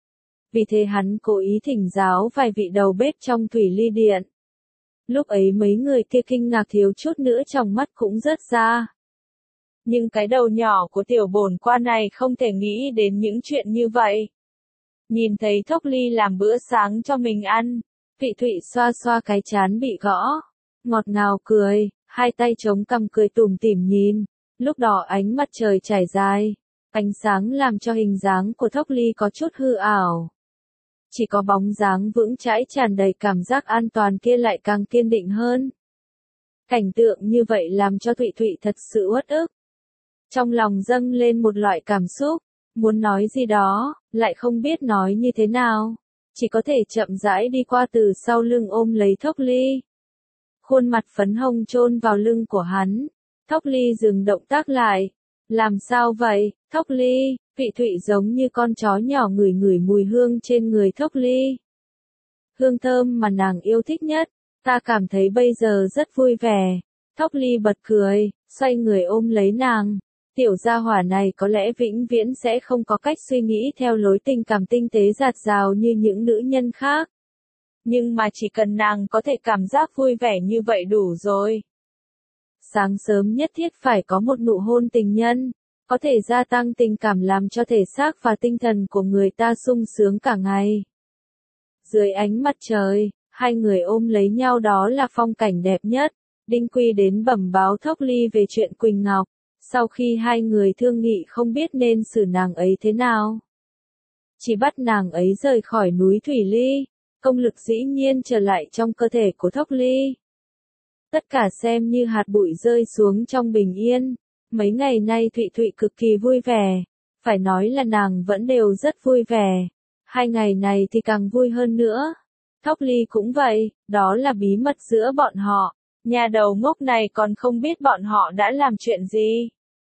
Vì thế hắn cố ý thỉnh giáo vài vị đầu bếp trong thủy ly điện. Lúc ấy mấy người kia kinh ngạc thiếu chút nữa trong mắt cũng rớt ra. Nhưng cái đầu nhỏ của tiểu bổn quan này không thể nghĩ đến những chuyện như vậy. Nhìn thấy Thốc Ly làm bữa sáng cho mình ăn, Vị Thụy xoa xoa cái trán bị gõ, ngọt ngào cười, hai tay chống cằm cười tủm tỉm nhìn, lúc đó ánh mặt trời trải dài, ánh sáng làm cho hình dáng của Thốc Ly có chút hư ảo. Chỉ có bóng dáng vững chãi tràn đầy cảm giác an toàn kia lại càng kiên định hơn. Cảnh tượng như vậy làm cho Thụy Thụy thật sự uất ức. Trong lòng dâng lên một loại cảm xúc, muốn nói gì đó, lại không biết nói như thế nào, chỉ có thể chậm rãi đi qua từ sau lưng ôm lấy Thốc Ly. Khuôn mặt phấn hồng chôn vào lưng của hắn, Thốc Ly dừng động tác lại. Làm sao vậy, Thốc Ly? Vị Thụy giống như con chó nhỏ ngửi ngửi mùi hương trên người Thốc Ly. Hương thơm mà nàng yêu thích nhất, ta cảm thấy bây giờ rất vui vẻ. Thốc Ly bật cười, xoay người ôm lấy nàng. Tiểu gia hỏa này có lẽ vĩnh viễn sẽ không có cách suy nghĩ theo lối tình cảm tinh tế dạt dào như những nữ nhân khác. Nhưng mà chỉ cần nàng có thể cảm giác vui vẻ như vậy đủ rồi. Sáng sớm nhất thiết phải có một nụ hôn tình nhân, có thể gia tăng tình cảm làm cho thể xác và tinh thần của người ta sung sướng cả ngày. Dưới ánh mặt trời, hai người ôm lấy nhau đó là phong cảnh đẹp nhất. Đinh Quy đến bẩm báo Thốc Ly về chuyện Quỳnh Ngọc, sau khi hai người thương nghị không biết nên xử nàng ấy thế nào. Chỉ bắt nàng ấy rời khỏi núi Thủy Ly, công lực dĩ nhiên trở lại trong cơ thể của Thốc Ly. Tất cả xem như hạt bụi rơi xuống trong bình yên. Mấy ngày nay Thụy Thụy cực kỳ vui vẻ, phải nói là nàng vẫn đều rất vui vẻ. Hai ngày này thì càng vui hơn nữa. Thốc Ly cũng vậy, đó là bí mật giữa bọn họ. Nhà đầu ngốc này còn không biết bọn họ đã làm chuyện gì.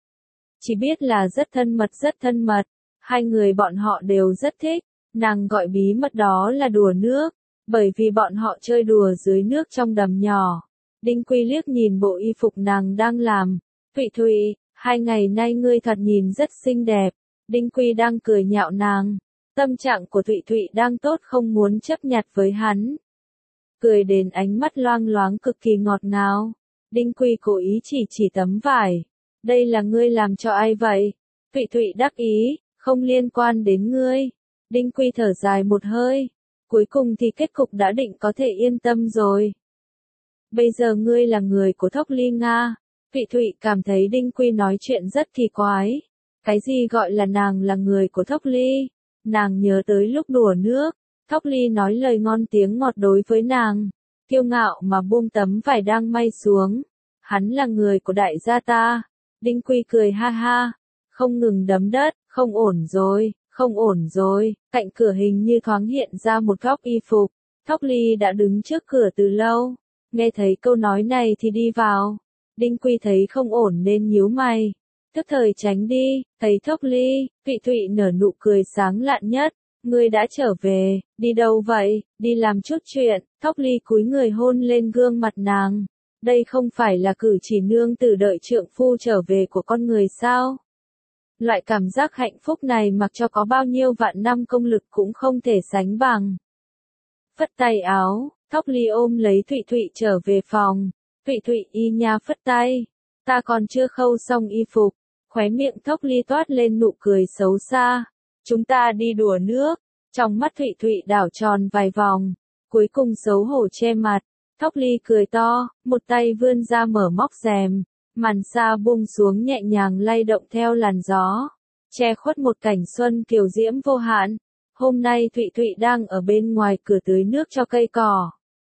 Chỉ biết là rất thân mật rất thân mật. Hai người bọn họ đều rất thích. Nàng gọi bí mật đó là đùa nước, bởi vì bọn họ chơi đùa dưới nước trong đầm nhỏ. Đinh Quy liếc nhìn bộ y phục nàng đang làm. Thụy Thụy, hai ngày nay ngươi thật nhìn rất xinh đẹp. Đinh Quy đang cười nhạo nàng. Tâm trạng của Thụy Thụy đang tốt không muốn chấp nhặt với hắn. Cười đến ánh mắt loang loáng cực kỳ ngọt ngào. Đinh Quy cố ý chỉ tấm vải. Đây là ngươi làm cho ai vậy? Thụy Thụy đắc ý, không liên quan đến ngươi. Đinh Quy thở dài một hơi. Cuối cùng thì kết cục đã định có thể yên tâm rồi. Bây giờ ngươi là người của Thốc Ly Nga. Thụy Thụy cảm thấy Đinh Quy nói chuyện rất kỳ quái. Cái gì gọi là nàng là người của Thốc Ly? Nàng nhớ tới lúc đùa nước. Thốc Ly nói lời ngon tiếng ngọt đối với nàng. Kiêu ngạo mà buông tấm vải đang may xuống. Hắn là người của đại gia ta. Đinh Quy cười ha ha. Không ngừng đấm đất, không ổn rồi, không ổn rồi. Cạnh cửa hình như thoáng hiện ra một góc y phục. Thốc Ly đã đứng trước cửa từ lâu. Nghe thấy câu nói này thì đi vào. Đinh Quy thấy không ổn nên nhíu mày. Tức thời tránh đi, thấy Thốc Ly, Vị Thụy nở nụ cười sáng lạn nhất. Ngươi đã trở về, đi đâu vậy, đi làm chút chuyện. Thốc Ly cúi người hôn lên gương mặt nàng. Đây không phải là cử chỉ nương tử đợi trượng phu trở về của con người sao? Loại cảm giác hạnh phúc này mặc cho có bao nhiêu vạn năm công lực cũng không thể sánh bằng. Phất tay áo, Thốc Ly ôm lấy Thụy Thụy trở về phòng. Thụy Thụy y nha phất tay. Ta còn chưa khâu xong y phục. Khóe miệng Thốc Ly toát lên nụ cười xấu xa. Chúng ta đi đùa nước. Trong mắt Thụy Thụy đảo tròn vài vòng. Cuối cùng xấu hổ che mặt. Thốc Ly cười to, một tay vươn ra mở móc rèm. Màn sa buông xuống nhẹ nhàng lay động theo làn gió. Che khuất một cảnh xuân kiều diễm vô hạn. Hôm nay Thụy Thụy đang ở bên ngoài cửa tưới nước cho cây cỏ.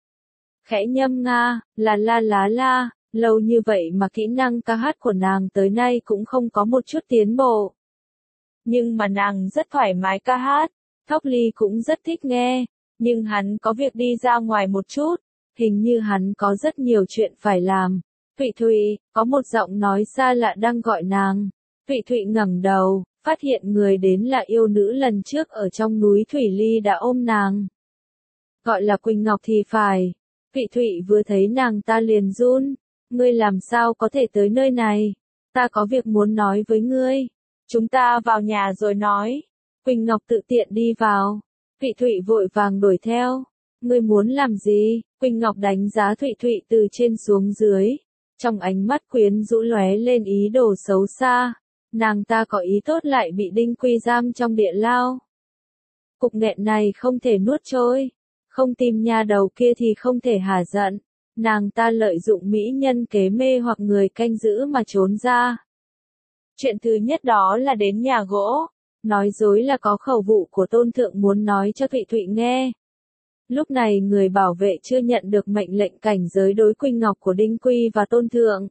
Khẽ nhâm nga, là la lá la, lâu như vậy mà kỹ năng ca hát của nàng tới nay cũng không có một chút tiến bộ. Nhưng mà nàng rất thoải mái ca hát, Thốc Ly cũng rất thích nghe, nhưng hắn có việc đi ra ngoài một chút, hình như hắn có rất nhiều chuyện phải làm. Thụy Thụy, có một giọng nói xa lạ đang gọi nàng. Thụy Thụy ngẩng đầu, phát hiện người đến là yêu nữ lần trước ở trong núi Thủy Ly đã ôm nàng. Gọi là Quỳnh Ngọc thì phải. Thụy Thụy vừa thấy nàng ta liền run. Ngươi làm sao có thể tới nơi này? Ta có việc muốn nói với ngươi. Chúng ta vào nhà rồi nói. Quỳnh Ngọc tự tiện đi vào. Thụy Thụy vội vàng đuổi theo. Ngươi muốn làm gì? Quỳnh Ngọc đánh giá Thụy Thụy từ trên xuống dưới. Trong ánh mắt quyến rũ lóe lên ý đồ xấu xa, nàng ta có ý tốt lại bị Đinh Quy giam trong địa lao. Cục nghẹn này không thể nuốt trôi, không tìm nhà đầu kia thì không thể hả giận. Nàng ta lợi dụng mỹ nhân kế mê hoặc người canh giữ mà trốn ra. Chuyện thứ nhất đó là đến nhà gỗ, nói dối là có khẩu vụ của Tôn Thượng muốn nói cho Thụy Thụy nghe. Lúc này người bảo vệ chưa nhận được mệnh lệnh cảnh giới đối Quỳnh Ngọc của Đinh Quy và Tôn Thượng.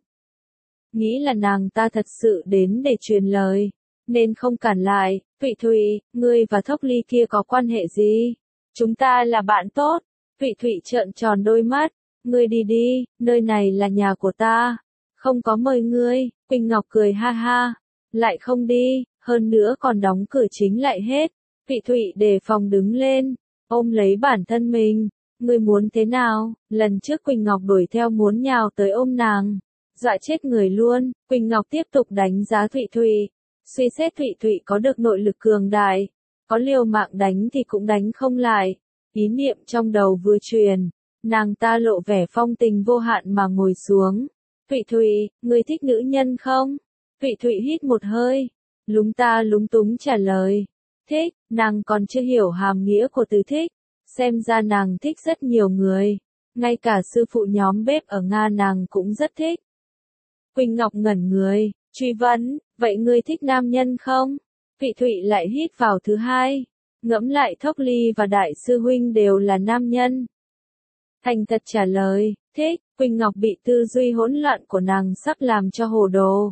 Nghĩ là nàng ta thật sự đến để truyền lời, nên không cản lại. Thụy Thụy, ngươi và Thốc Ly kia có quan hệ gì? Chúng ta là bạn tốt. Thụy Thụy trợn tròn đôi mắt. Ngươi đi đi, nơi này là nhà của ta. Không có mời ngươi. Quỳnh Ngọc cười ha ha. Lại không đi, hơn nữa còn đóng cửa chính lại hết. Thụy Thụy đề phòng đứng lên, ôm lấy bản thân mình. Ngươi muốn thế nào? Lần trước Quỳnh Ngọc đuổi theo muốn nhào tới ôm nàng, dọa chết người luôn. Quỳnh Ngọc tiếp tục đánh giá Thụy Thụy. Suy xét Thụy Thụy có được nội lực cường đại, có liều mạng đánh thì cũng đánh không lại. Ý niệm trong đầu vừa truyền, nàng ta lộ vẻ phong tình vô hạn mà ngồi xuống. Thụy Thụy, ngươi thích nữ nhân không? Thụy Thụy hít một hơi, lúng ta lúng túng trả lời. Thích, nàng còn chưa hiểu hàm nghĩa của từ thích. Xem ra nàng thích rất nhiều người. Ngay cả sư phụ nhóm bếp ở Nga nàng cũng rất thích. Quỳnh Ngọc ngẩn người, truy vấn, vậy ngươi thích nam nhân không? Thụy Thụy lại hít vào thứ hai. Ngẫm lại Thốc Ly và Đại sư huynh đều là nam nhân. Thành thật trả lời, thích. Quỳnh Ngọc bị tư duy hỗn loạn của nàng sắp làm cho hồ đồ.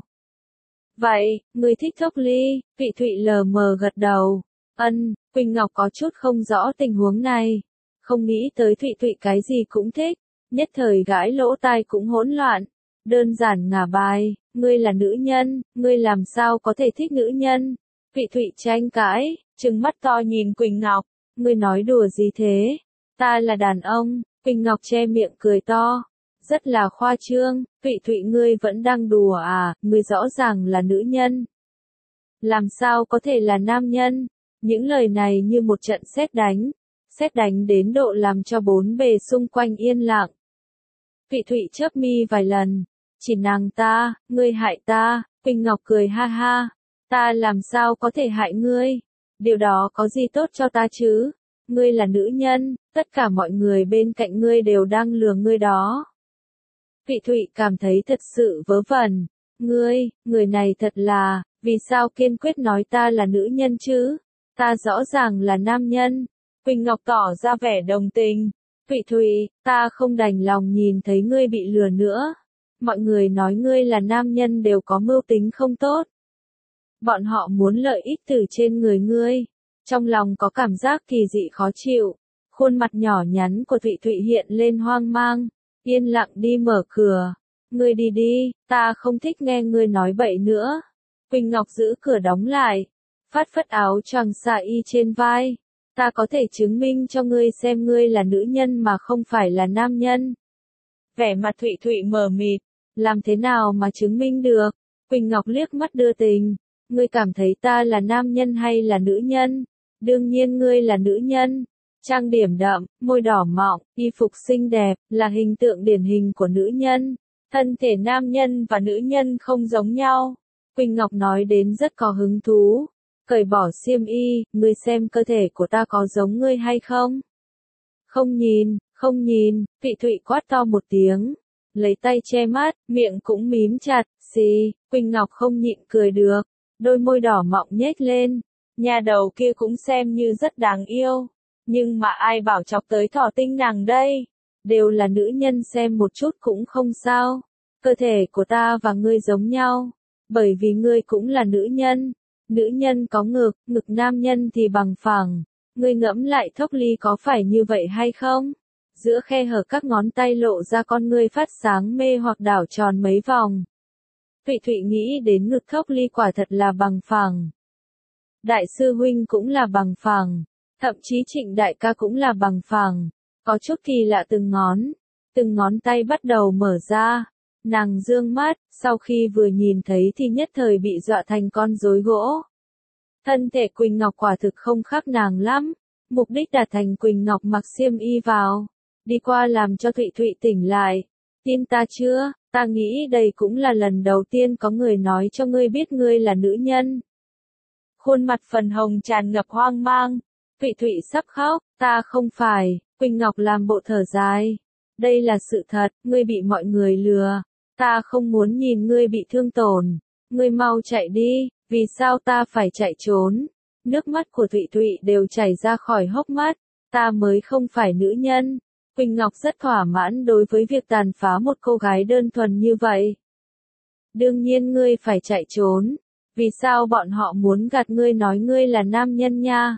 Vậy, ngươi thích Thốc Ly? Thụy Thụy lờ mờ gật đầu. Quỳnh Ngọc có chút không rõ tình huống này. Không nghĩ tới Thụy Thụy cái gì cũng thích. Nhất thời gãi lỗ tai cũng hỗn loạn. Đơn giản ngả bài, ngươi là nữ nhân, ngươi làm sao có thể thích nữ nhân? Thụy Thụy tranh cãi, trừng mắt to nhìn Quỳnh Ngọc. Ngươi nói đùa gì thế? Ta là đàn ông. Quỳnh Ngọc che miệng cười to. Rất là khoa trương. Thụy Thụy ngươi vẫn đang đùa à? Ngươi rõ ràng là nữ nhân. Làm sao có thể là nam nhân? Những lời này như một trận sét đánh đến độ làm cho bốn bề xung quanh yên lặng. Thụy Thụy chớp mi vài lần, chỉ nàng ta, ngươi hại ta. Quỳnh Ngọc cười ha ha, ta làm sao có thể hại ngươi? Điều đó có gì tốt cho ta chứ? Ngươi là nữ nhân, tất cả mọi người bên cạnh ngươi đều đang lừa ngươi đó. Thụy Thụy cảm thấy thật sự vớ vẩn. Người này thật là, vì sao kiên quyết nói ta là nữ nhân chứ? Ta rõ ràng là nam nhân. Quỳnh Ngọc tỏ ra vẻ đồng tình. Thụy Thụy, ta không đành lòng nhìn thấy ngươi bị lừa nữa. Mọi người nói ngươi là nam nhân đều có mưu tính không tốt. Bọn họ muốn lợi ích từ trên người ngươi. Trong lòng có cảm giác kỳ dị khó chịu. Khuôn mặt nhỏ nhắn của Thụy Thụy hiện lên hoang mang. Yên lặng đi mở cửa. Ngươi đi đi, ta không thích nghe ngươi nói bậy nữa. Quỳnh Ngọc giữ cửa đóng lại. Phất phất áo choàng sa y trên vai. Ta có thể chứng minh cho ngươi xem ngươi là nữ nhân mà không phải là nam nhân. Vẻ mặt Thụy Thụy mờ mịt. Làm thế nào mà chứng minh được? Quỳnh Ngọc liếc mắt đưa tình. Ngươi cảm thấy ta là nam nhân hay là nữ nhân? Đương nhiên ngươi là nữ nhân. Trang điểm đậm, môi đỏ mọng, y phục xinh đẹp, là hình tượng điển hình của nữ nhân. Thân thể nam nhân và nữ nhân không giống nhau. Quỳnh Ngọc nói đến rất có hứng thú. Cởi bỏ xiêm y, ngươi xem cơ thể của ta có giống ngươi hay không? Không nhìn, Thụy Thụy quát to một tiếng. Lấy tay che mắt, miệng cũng mím chặt, xì, Quỳnh Ngọc không nhịn cười được. Đôi môi đỏ mọng nhếch lên. Nhà đầu kia cũng xem như rất đáng yêu. Nhưng mà ai bảo chọc tới thỏ tinh nàng đây? Đều là nữ nhân xem một chút cũng không sao. Cơ thể của ta và ngươi giống nhau. Bởi vì ngươi cũng là nữ nhân. Nữ nhân có ngực nam nhân thì bằng phẳng. Ngươi ngẫm lại Thốc Ly có phải như vậy hay không? Giữa khe hở các ngón tay lộ ra con ngươi phát sáng mê hoặc đảo tròn mấy vòng. Thụy Thụy nghĩ đến ngực Thốc Ly quả thật là bằng phẳng. Đại sư huynh cũng là bằng phẳng. Thậm chí Trịnh đại ca cũng là bằng phẳng. Có chút kỳ lạ từng ngón tay bắt đầu mở ra. Nàng dương mắt, sau khi vừa nhìn thấy thì nhất thời bị dọa thành con rối gỗ. Thân thể Quỳnh Ngọc quả thực không khác nàng lắm. Mục đích đạt thành Quỳnh Ngọc mặc xiêm y vào. Đi qua làm cho Thụy Thụy tỉnh lại. Tin ta chưa? Ta nghĩ đây cũng là lần đầu tiên có người nói cho ngươi biết ngươi là nữ nhân. Khuôn mặt phần hồng tràn ngập hoang mang. Thụy Thụy sắp khóc, ta không phải, Quỳnh Ngọc làm bộ thở dài. Đây là sự thật, ngươi bị mọi người lừa. Ta không muốn nhìn ngươi bị thương tổn. Ngươi mau chạy đi, vì sao ta phải chạy trốn? Nước mắt của Thụy Thụy đều chảy ra khỏi hốc mắt. Ta mới không phải nữ nhân. Quỳnh Ngọc rất thỏa mãn đối với việc tàn phá một cô gái đơn thuần như vậy. Đương nhiên ngươi phải chạy trốn. Vì sao bọn họ muốn gạt ngươi nói ngươi là nam nhân nha?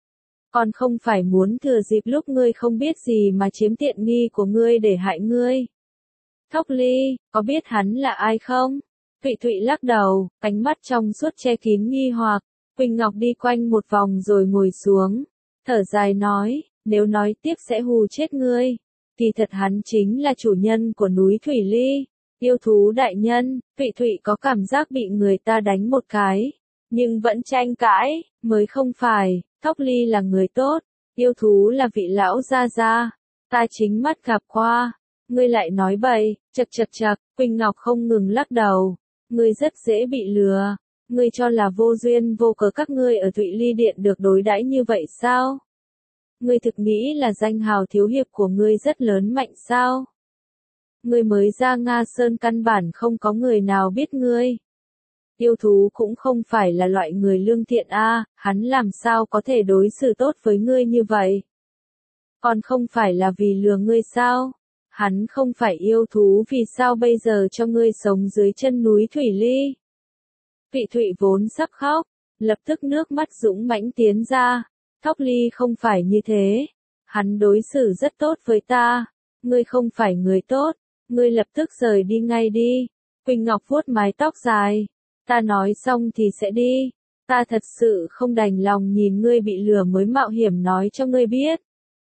Còn không phải muốn thừa dịp lúc ngươi không biết gì mà chiếm tiện nghi của ngươi để hại ngươi. Thốc Ly, có biết hắn là ai không? Thụy Thụy lắc đầu, ánh mắt trong suốt che kín nghi hoặc. Quỳnh Ngọc đi quanh một vòng rồi ngồi xuống. Thở dài nói, nếu nói tiếp sẽ hù chết ngươi. Kỳ thật hắn chính là chủ nhân của núi Thủy Ly. Yêu thú đại nhân, Thụy Thụy có cảm giác bị người ta đánh một cái. Nhưng vẫn tranh cãi, mới không phải, Thốc Ly là người tốt. Yêu thú là vị lão gia gia. Ta chính mắt gặp qua. Ngươi lại nói bậy, chật chật chật, Quỳnh Ngọc không ngừng lắc đầu. Ngươi rất dễ bị lừa. Ngươi cho là vô duyên vô cớ các ngươi ở Thụy Ly Điện được đối đãi như vậy sao? Ngươi thực nghĩ là danh hào thiếu hiệp của ngươi rất lớn mạnh sao? Ngươi mới ra Nga Sơn căn bản không có người nào biết ngươi. Yêu thú cũng không phải là loại người lương thiện a, hắn làm sao có thể đối xử tốt với ngươi như vậy? Còn không phải là vì lừa ngươi sao? Hắn không phải yêu thú vì sao bây giờ cho ngươi sống dưới chân núi Thủy Ly? Thụy Thụy vốn sắp khóc, lập tức nước mắt dũng mãnh tiến ra. Thốc Ly không phải như thế. Hắn đối xử rất tốt với ta. Ngươi không phải người tốt. Ngươi lập tức rời đi ngay đi. Quỳnh Ngọc vuốt mái tóc dài. Ta nói xong thì sẽ đi. Ta thật sự không đành lòng nhìn ngươi bị lừa mới mạo hiểm nói cho ngươi biết.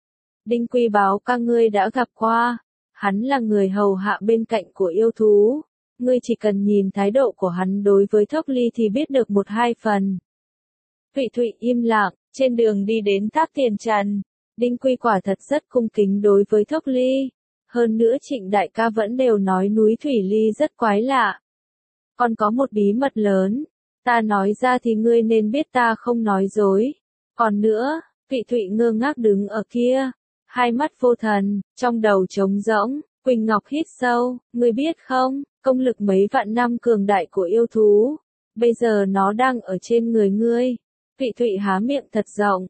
Đinh Quy báo ca ngươi đã gặp qua. Hắn là người hầu hạ bên cạnh của yêu thú. Ngươi chỉ cần nhìn thái độ của hắn đối với Thốc Ly thì biết được một hai phần. Thụy Thụy im lặng, trên đường đi đến Thác Tiền Trần. Đinh Quy quả thật rất cung kính đối với Thốc Ly. Hơn nữa Trịnh đại ca vẫn đều nói núi Thủy Ly rất quái lạ. Còn có một bí mật lớn. Ta nói ra thì ngươi nên biết ta không nói dối. Còn nữa, Thụy Thụy ngơ ngác đứng ở kia. Hai mắt vô thần, trong đầu trống rỗng. Quỳnh Ngọc hít sâu, ngươi biết không, công lực mấy vạn năm cường đại của yêu thú. Bây giờ nó đang ở trên người ngươi. Thụy Thụy há miệng thật rộng.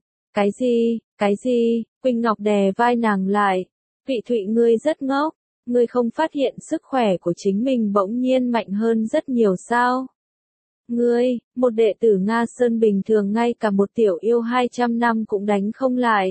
Cái gì, Quỳnh Ngọc đè vai nàng lại. Thụy Thụy ngươi rất ngốc. Ngươi không phát hiện sức khỏe của chính mình bỗng nhiên mạnh hơn rất nhiều sao? Ngươi, một đệ tử Nga Sơn bình thường ngay cả một tiểu yêu 200 năm cũng đánh không lại.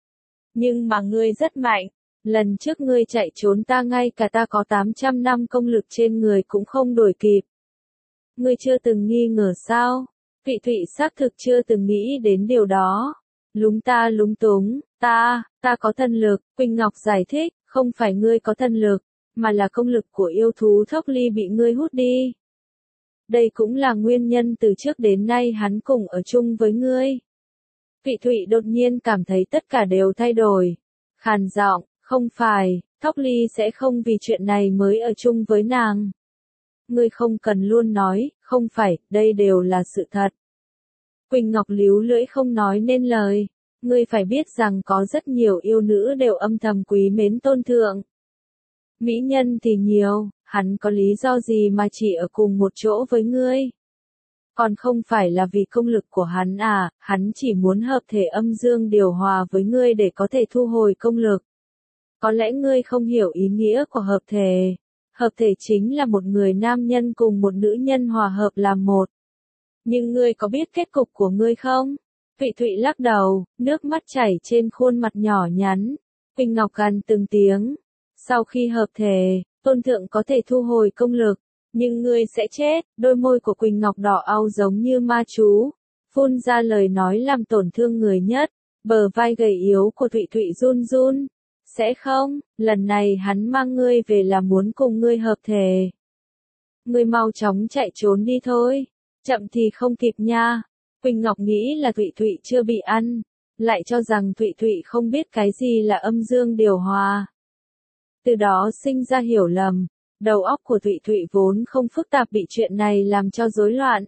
Nhưng mà ngươi rất mạnh. Lần trước ngươi chạy trốn ta ngay cả ta có 800 năm công lực trên người cũng không đuổi kịp. Ngươi chưa từng nghi ngờ sao? Thụy Thụy xác thực chưa từng nghĩ đến điều đó. Lúng túng, ta có thân lực, Quỳnh Ngọc giải thích, không phải ngươi có thân lực, mà là công lực của yêu thú Thốc Ly bị ngươi hút đi. Đây cũng là nguyên nhân từ trước đến nay hắn cùng ở chung với ngươi. Thụy Thụy đột nhiên cảm thấy tất cả đều thay đổi. Khàn giọng, không phải, Thốc Ly sẽ không vì chuyện này mới ở chung với nàng. Ngươi không cần luôn nói, không phải, đây đều là sự thật. Quỳnh Ngọc líu lưỡi không nói nên lời. Ngươi phải biết rằng có rất nhiều yêu nữ đều âm thầm quý mến tôn thượng. Mỹ nhân thì nhiều, hắn có lý do gì mà chỉ ở cùng một chỗ với ngươi? Còn không phải là vì công lực của hắn à, hắn chỉ muốn hợp thể âm dương điều hòa với ngươi để có thể thu hồi công lực. Có lẽ ngươi không hiểu ý nghĩa của hợp thể. Hợp thể chính là một người nam nhân cùng một nữ nhân hòa hợp làm một. Nhưng ngươi có biết kết cục của ngươi không? Thụy Thụy lắc đầu, nước mắt chảy trên khuôn mặt nhỏ nhắn. Quỳnh Ngọc gằn từng tiếng. Sau khi hợp thể, tôn thượng có thể thu hồi công lực. Nhưng ngươi sẽ chết. Đôi môi của Quỳnh Ngọc đỏ au giống như ma chú. Phun ra lời nói làm tổn thương người nhất. Bờ vai gầy yếu của Thụy Thụy run run. Sẽ không, lần này hắn mang ngươi về là muốn cùng ngươi hợp thể. Ngươi mau chóng chạy trốn đi thôi. Chậm thì không kịp nha. Quỳnh Ngọc nghĩ là Thụy Thụy chưa bị ăn. Lại cho rằng Thụy Thụy không biết cái gì là âm dương điều hòa. Từ đó sinh ra hiểu lầm. Đầu óc của Thụy Thụy vốn không phức tạp bị chuyện này làm cho rối loạn.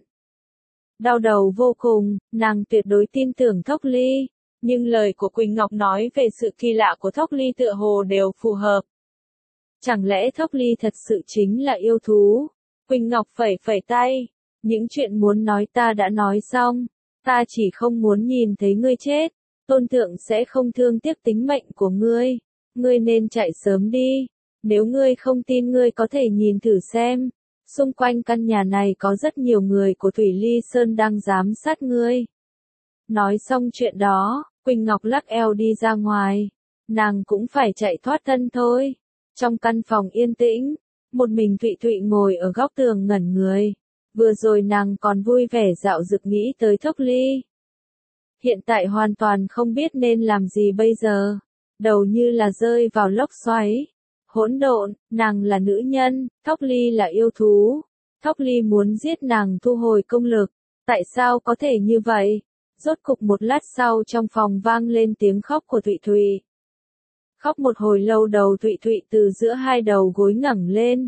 Đau đầu vô cùng, nàng tuyệt đối tin tưởng Thốc Ly, nhưng lời của Quỳnh Ngọc nói về sự kỳ lạ của Thốc Ly tựa hồ đều phù hợp. Chẳng lẽ Thốc Ly thật sự chính là yêu thú? Quỳnh Ngọc phẩy phẩy tay, những chuyện muốn nói ta đã nói xong, ta chỉ không muốn nhìn thấy ngươi chết, tôn thượng sẽ không thương tiếc tính mệnh của ngươi nên chạy sớm đi, nếu ngươi không tin ngươi có thể nhìn thử xem, xung quanh căn nhà này có rất nhiều người của Thủy Ly Sơn đang giám sát ngươi. Nói xong chuyện đó, Quỳnh Ngọc lắc eo đi ra ngoài, nàng cũng phải chạy thoát thân thôi. Trong căn phòng yên tĩnh, một mình Thụy Thụy ngồi ở góc tường ngẩn người. Vừa rồi nàng còn vui vẻ dạo dực nghĩ tới Thốc Ly. Hiện tại hoàn toàn không biết nên làm gì bây giờ. Đầu như là rơi vào lốc xoáy. Hỗn độn, nàng là nữ nhân, Thốc Ly là yêu thú. Thốc Ly muốn giết nàng thu hồi công lực. Tại sao có thể như vậy? Rốt cục một lát sau trong phòng vang lên tiếng khóc của Thụy Thụy. Khóc một hồi lâu đầu Thụy Thụy từ giữa hai đầu gối ngẩng lên.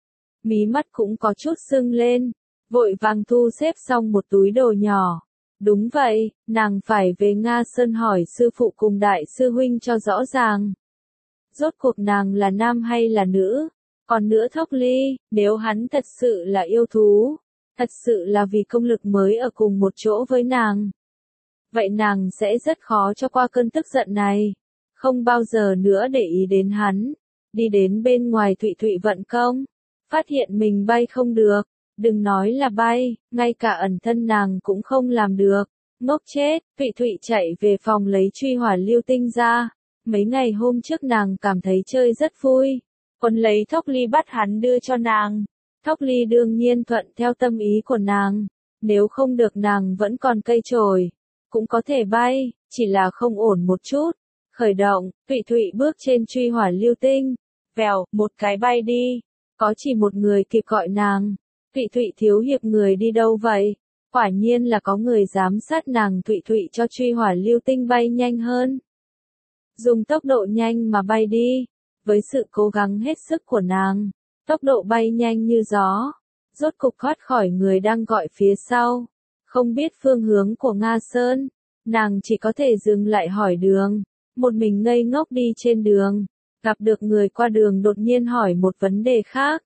Mí mắt cũng có chút sưng lên, vội vàng thu xếp xong một túi đồ nhỏ. Đúng vậy, nàng phải về Nga Sơn hỏi sư phụ cùng đại sư huynh cho rõ ràng. Rốt cuộc nàng là nam hay là nữ? Còn nữa Thốc Ly, nếu hắn thật sự là yêu thú, thật sự là vì công lực mới ở cùng một chỗ với nàng. Vậy nàng sẽ rất khó cho qua cơn tức giận này. Không bao giờ nữa để ý đến hắn. Đi đến bên ngoài Thụy Thụy vận công. Phát hiện mình bay không được. Đừng nói là bay, ngay cả ẩn thân nàng cũng không làm được. Ngốc chết, Thụy Thụy chạy về phòng lấy truy hỏa lưu tinh ra. Mấy ngày hôm trước nàng cảm thấy chơi rất vui. Còn lấy Thốc Ly bắt hắn đưa cho nàng. Thốc Ly đương nhiên thuận theo tâm ý của nàng. Nếu không được nàng vẫn còn cây chổi. Cũng có thể bay, chỉ là không ổn một chút. Khởi động, Thụy Thụy bước trên truy hỏa lưu tinh. Vèo, một cái bay đi. Có chỉ một người kịp gọi nàng. Thụy Thụy thiếu hiệp người đi đâu vậy? Quả nhiên là có người giám sát nàng. Thụy Thụy cho truy hỏa lưu tinh bay nhanh hơn. Dùng tốc độ nhanh mà bay đi. Với sự cố gắng hết sức của nàng, tốc độ bay nhanh như gió. Rốt cục thoát khỏi người đang gọi phía sau. Không biết phương hướng của Nga Sơn, nàng chỉ có thể dừng lại hỏi đường. Một mình ngây ngốc đi trên đường, gặp được người qua đường đột nhiên hỏi một vấn đề khác.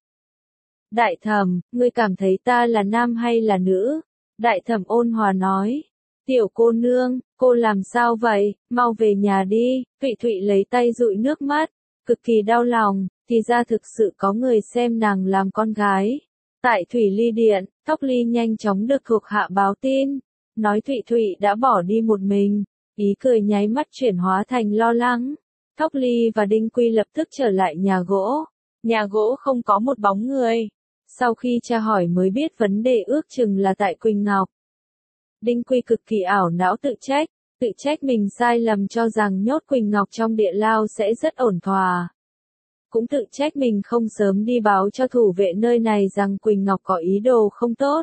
Đại thẩm, ngươi cảm thấy ta là nam hay là nữ? Đại thẩm ôn hòa nói. Tiểu cô nương, cô làm sao vậy, mau về nhà đi. Thụy Thụy lấy tay dụi nước mắt, cực kỳ đau lòng, thì ra thực sự có người xem nàng làm con gái. Tại Thủy Ly Điện, Thốc Ly nhanh chóng được thuộc hạ báo tin, nói Thụy Thụy đã bỏ đi một mình. Ý cười nháy mắt chuyển hóa thành lo lắng. Thốc Ly và Đinh Quy lập tức trở lại nhà gỗ. Nhà gỗ không có một bóng người. Sau khi tra hỏi mới biết vấn đề ước chừng là tại Quỳnh Ngọc. Đinh Quy cực kỳ ảo não tự trách mình sai lầm cho rằng nhốt Quỳnh Ngọc trong địa lao sẽ rất ổn thỏa. Cũng tự trách mình không sớm đi báo cho thủ vệ nơi này rằng Quỳnh Ngọc có ý đồ không tốt.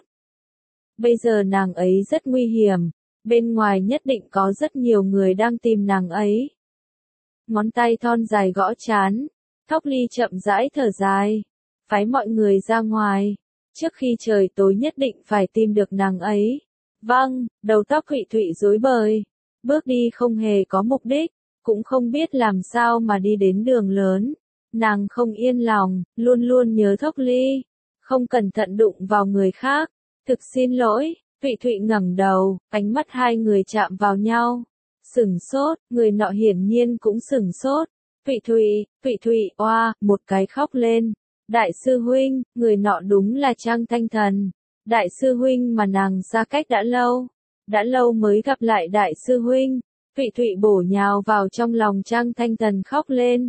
Bây giờ nàng ấy rất nguy hiểm. Bên ngoài nhất định có rất nhiều người đang tìm nàng ấy. Ngón tay thon dài gõ trán. Thốc Ly chậm rãi thở dài. Phái mọi người ra ngoài. Trước khi trời tối nhất định phải tìm được nàng ấy. Vâng, đầu tóc Thụy Thụy rối bời. Bước đi không hề có mục đích. Cũng không biết làm sao mà đi đến đường lớn. Nàng không yên lòng, luôn luôn nhớ Thốc Ly. Không cẩn thận đụng vào người khác. Thực xin lỗi. Thụy Thụy ngẩng đầu, ánh mắt hai người chạm vào nhau. Sửng sốt, người nọ hiển nhiên cũng sửng sốt. Thụy Thụy, oa, một cái khóc lên. Đại sư huynh, người nọ đúng là Trang Thanh Thần. Đại sư huynh mà nàng xa cách đã lâu mới gặp lại đại sư huynh. Thụy Thụy bổ nhào vào trong lòng Trang Thanh Thần khóc lên.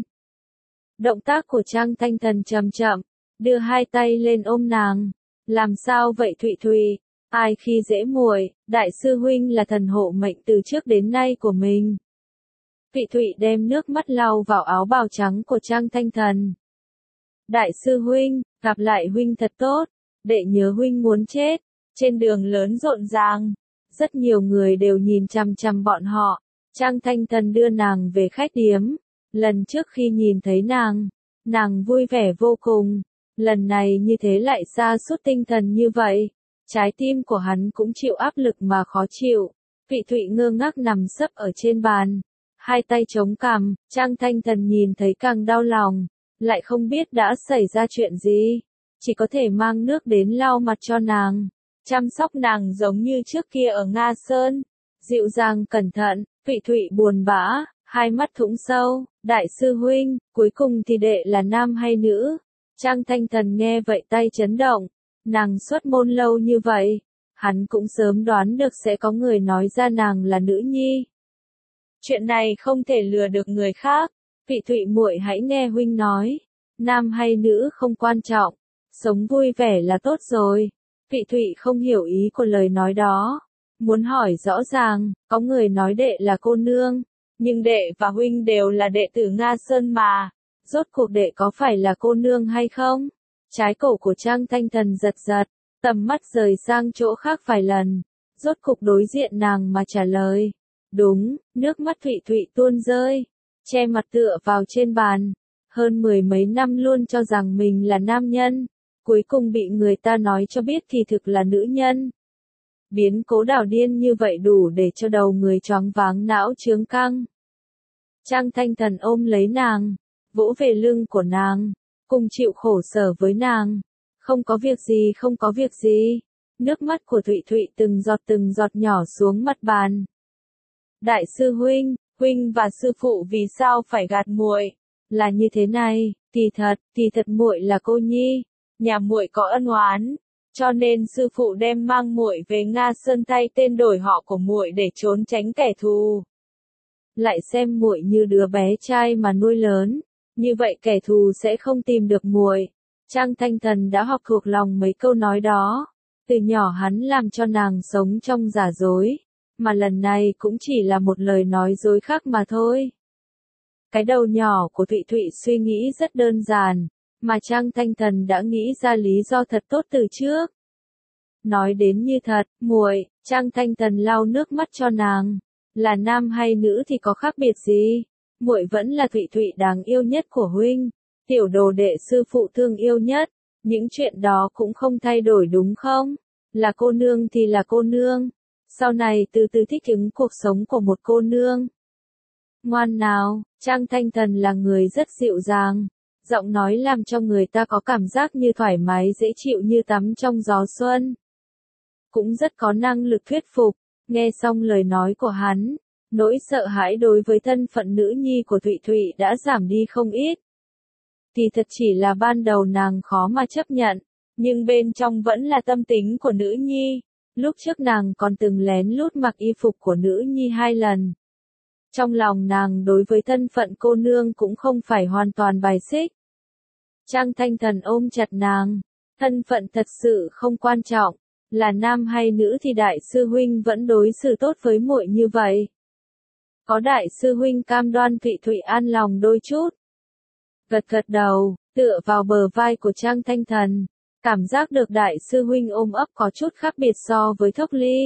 Động tác của Trang Thanh Thần chậm chậm, đưa hai tay lên ôm nàng. Làm sao vậy Thụy Thụy? Ai khi dễ muội, đại sư huynh là thần hộ mệnh từ trước đến nay của mình. Thụy Thụy đem nước mắt lau vào áo bào trắng của Trang Thanh Thần. Đại sư huynh, gặp lại huynh thật tốt, đệ nhớ huynh muốn chết. Trên đường lớn rộn ràng, rất nhiều người đều nhìn chằm chằm bọn họ. Trang Thanh Thần đưa nàng về khách điếm. Lần trước khi nhìn thấy nàng vui vẻ vô cùng. Lần này như thế lại sa sút tinh thần như vậy. Trái tim của hắn cũng chịu áp lực mà khó chịu. Vị Thụy ngơ ngác nằm sấp ở trên bàn. Hai tay chống cằm, Trang Thanh Thần nhìn thấy càng đau lòng. Lại không biết đã xảy ra chuyện gì. Chỉ có thể mang nước đến lau mặt cho nàng. Chăm sóc nàng giống như trước kia ở Nga Sơn. Dịu dàng cẩn thận, Vị Thụy buồn bã, hai mắt thủng sâu. Đại sư huynh, cuối cùng thì đệ là nam hay nữ? Trang Thanh Thần nghe vậy tay chấn động. Nàng xuất môn lâu như vậy. Hắn cũng sớm đoán được sẽ có người nói ra nàng là nữ nhi. Chuyện này không thể lừa được người khác. Vị Thụy muội hãy nghe huynh nói. Nam hay nữ không quan trọng. Sống vui vẻ là tốt rồi. Vị Thụy không hiểu ý của lời nói đó. Muốn hỏi rõ ràng, có người nói đệ là cô nương. Nhưng đệ và huynh đều là đệ tử Nga Sơn mà. Rốt cuộc đệ có phải là cô nương hay không? Trái cổ của Trang Thanh Thần giật giật. Tầm mắt rời sang chỗ khác vài lần. Rốt cục đối diện nàng mà trả lời. Đúng, nước mắt Vị Thụy tuôn rơi. Che mặt tựa vào trên bàn. Hơn 10 mấy năm luôn cho rằng mình là nam nhân. Cuối cùng bị người ta nói cho biết thì thực là nữ nhân. Biến cố đảo điên như vậy đủ để cho đầu người choáng váng não chướng căng. Trang Thanh Thần ôm lấy nàng. Vỗ về lưng của nàng. Cùng chịu khổ sở với nàng. Không có việc gì, không có việc gì. Nước mắt của Thụy Thụy từng giọt nhỏ xuống mặt bàn. Đại sư huynh, huynh và sư phụ vì sao phải gạt muội? Là như thế này, kỳ thật muội là cô nhi, nhà muội có ân oán, cho nên sư phụ đem mang muội về Nga Sơn thay tên đổi họ của muội để trốn tránh kẻ thù. Lại xem muội như đứa bé trai mà nuôi lớn, như vậy kẻ thù sẽ không tìm được muội. Trang Thanh Thần đã học thuộc lòng mấy câu nói đó. Từ nhỏ hắn làm cho nàng sống trong giả dối. Mà lần này cũng chỉ là một lời nói dối khác mà thôi. Cái đầu nhỏ của Thụy Thụy suy nghĩ rất đơn giản. Mà Trang Thanh Thần đã nghĩ ra lý do thật tốt từ trước. Nói đến như thật, muội, Trang Thanh Thần lau nước mắt cho nàng. Là nam hay nữ thì có khác biệt gì? Muội vẫn là Thụy Thụy đáng yêu nhất của huynh. Tiểu đồ đệ sư phụ thương yêu nhất, những chuyện đó cũng không thay đổi đúng không? Là cô nương thì là cô nương, sau này từ từ thích ứng cuộc sống của một cô nương. Ngoan nào, Trang Thanh Thần là người rất dịu dàng, giọng nói làm cho người ta có cảm giác như thoải mái dễ chịu như tắm trong gió xuân. Cũng rất có năng lực thuyết phục, nghe xong lời nói của hắn, nỗi sợ hãi đối với thân phận nữ nhi của Thụy Thụy đã giảm đi không ít. Thì thật chỉ là ban đầu nàng khó mà chấp nhận, nhưng bên trong vẫn là tâm tính của nữ nhi. Lúc trước nàng còn từng lén lút mặc y phục của nữ nhi 2 lần. Trong lòng nàng đối với thân phận cô nương cũng không phải hoàn toàn bài xích. Trang Thanh Thần ôm chặt nàng, thân phận thật sự không quan trọng, là nam hay nữ thì đại sư huynh vẫn đối xử tốt với muội như vậy. Có đại sư huynh cam đoan Thụy Thụy an lòng đôi chút. Gật đầu, tựa vào bờ vai của Trang Thanh Thần, cảm giác được đại sư huynh ôm ấp có chút khác biệt so với Thốc Ly.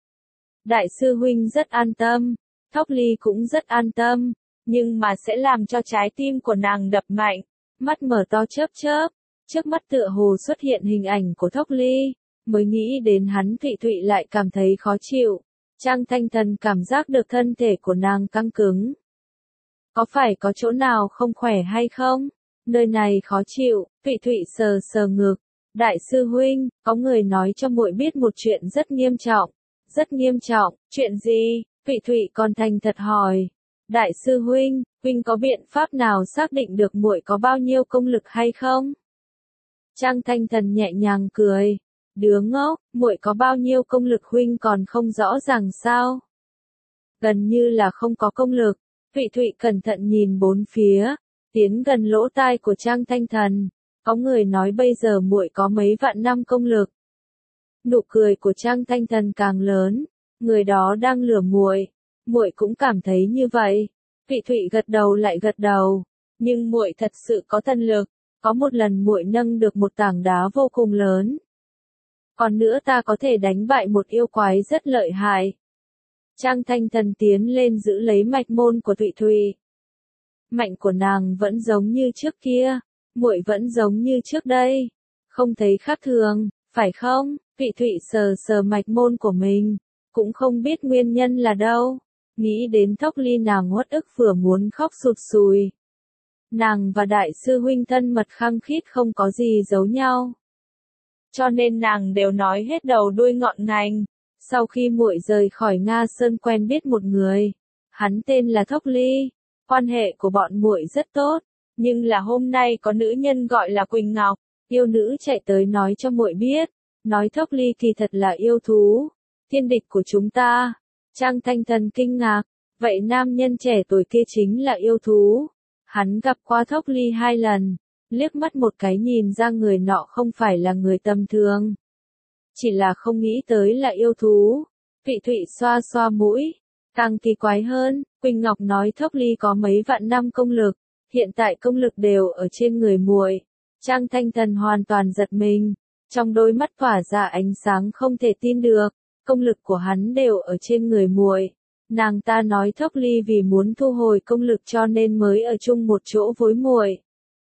Đại sư huynh rất an tâm, Thốc Ly cũng rất an tâm, nhưng mà sẽ làm cho trái tim của nàng đập mạnh, mắt mở to chớp chớp, trước mắt tựa hồ xuất hiện hình ảnh của Thốc Ly, mới nghĩ đến hắn Thụy Thụy lại cảm thấy khó chịu. Trang Thanh Thần cảm giác được thân thể của nàng căng cứng. Có phải có chỗ nào không khỏe hay không? Nơi này khó chịu, Thụy Thụy sờ sờ ngực. Đại sư huynh, có người nói cho muội biết một chuyện rất nghiêm trọng. Rất nghiêm trọng, chuyện gì? Thụy Thụy còn thành thật hỏi. Đại sư huynh, huynh có biện pháp nào xác định được muội có bao nhiêu công lực hay không? Trang Thanh Thần nhẹ nhàng cười. Đứa ngốc, muội có bao nhiêu công lực huynh còn không rõ ràng sao? Gần như là không có công lực. Thụy Thụy cẩn thận nhìn bốn phía, tiến gần lỗ tai của Trang Thanh Thần. Có người nói bây giờ muội có mấy vạn năm công lực. Nụ cười của Trang Thanh Thần càng lớn, người đó đang lừa muội, muội cũng cảm thấy như vậy. Thụy Thụy gật đầu lại gật đầu, nhưng muội thật sự có thần lực, có một lần muội nâng được một tảng đá vô cùng lớn. Còn nữa ta có thể đánh bại một yêu quái rất lợi hại. Trang Thanh Thần tiến lên giữ lấy mạch môn của Thụy Thụy. Mạnh của nàng vẫn giống như trước kia, muội vẫn giống như trước đây, không thấy khác thường, phải không? Vị Thụy sờ sờ mạch môn của mình, cũng không biết nguyên nhân là đâu. Nghĩ đến Thốc Ly nàng uất ức vừa muốn khóc sụt sùi. Nàng và đại sư huynh thân mật khăng khít không có gì giấu nhau. Cho nên nàng đều nói hết đầu đuôi ngọn ngành. Sau khi muội rời khỏi Nga Sơn quen biết một người, hắn tên là Thốc Ly, quan hệ của bọn muội rất tốt, nhưng là hôm nay có nữ nhân gọi là Quỳnh Ngọc, yêu nữ chạy tới nói cho muội biết, nói Thốc Ly kỳ thật là yêu thú, thiên địch của chúng ta. Trang Thanh Thần kinh ngạc, vậy nam nhân trẻ tuổi kia chính là yêu thú. Hắn gặp qua Thốc Ly 2 lần, liếc mắt một cái nhìn ra người nọ không phải là người tầm thường. Chỉ là không nghĩ tới là yêu thú. Vị Thụy xoa xoa mũi, càng kỳ quái hơn, Quỳnh Ngọc nói Thốc Ly có mấy vạn năm công lực, hiện tại công lực đều ở trên người muội. Trang Thanh Thần hoàn toàn giật mình, trong đôi mắt tỏa ra ánh sáng không thể tin được, công lực của hắn đều ở trên người muội. Nàng ta nói Thốc Ly vì muốn thu hồi công lực cho nên mới ở chung một chỗ với muội.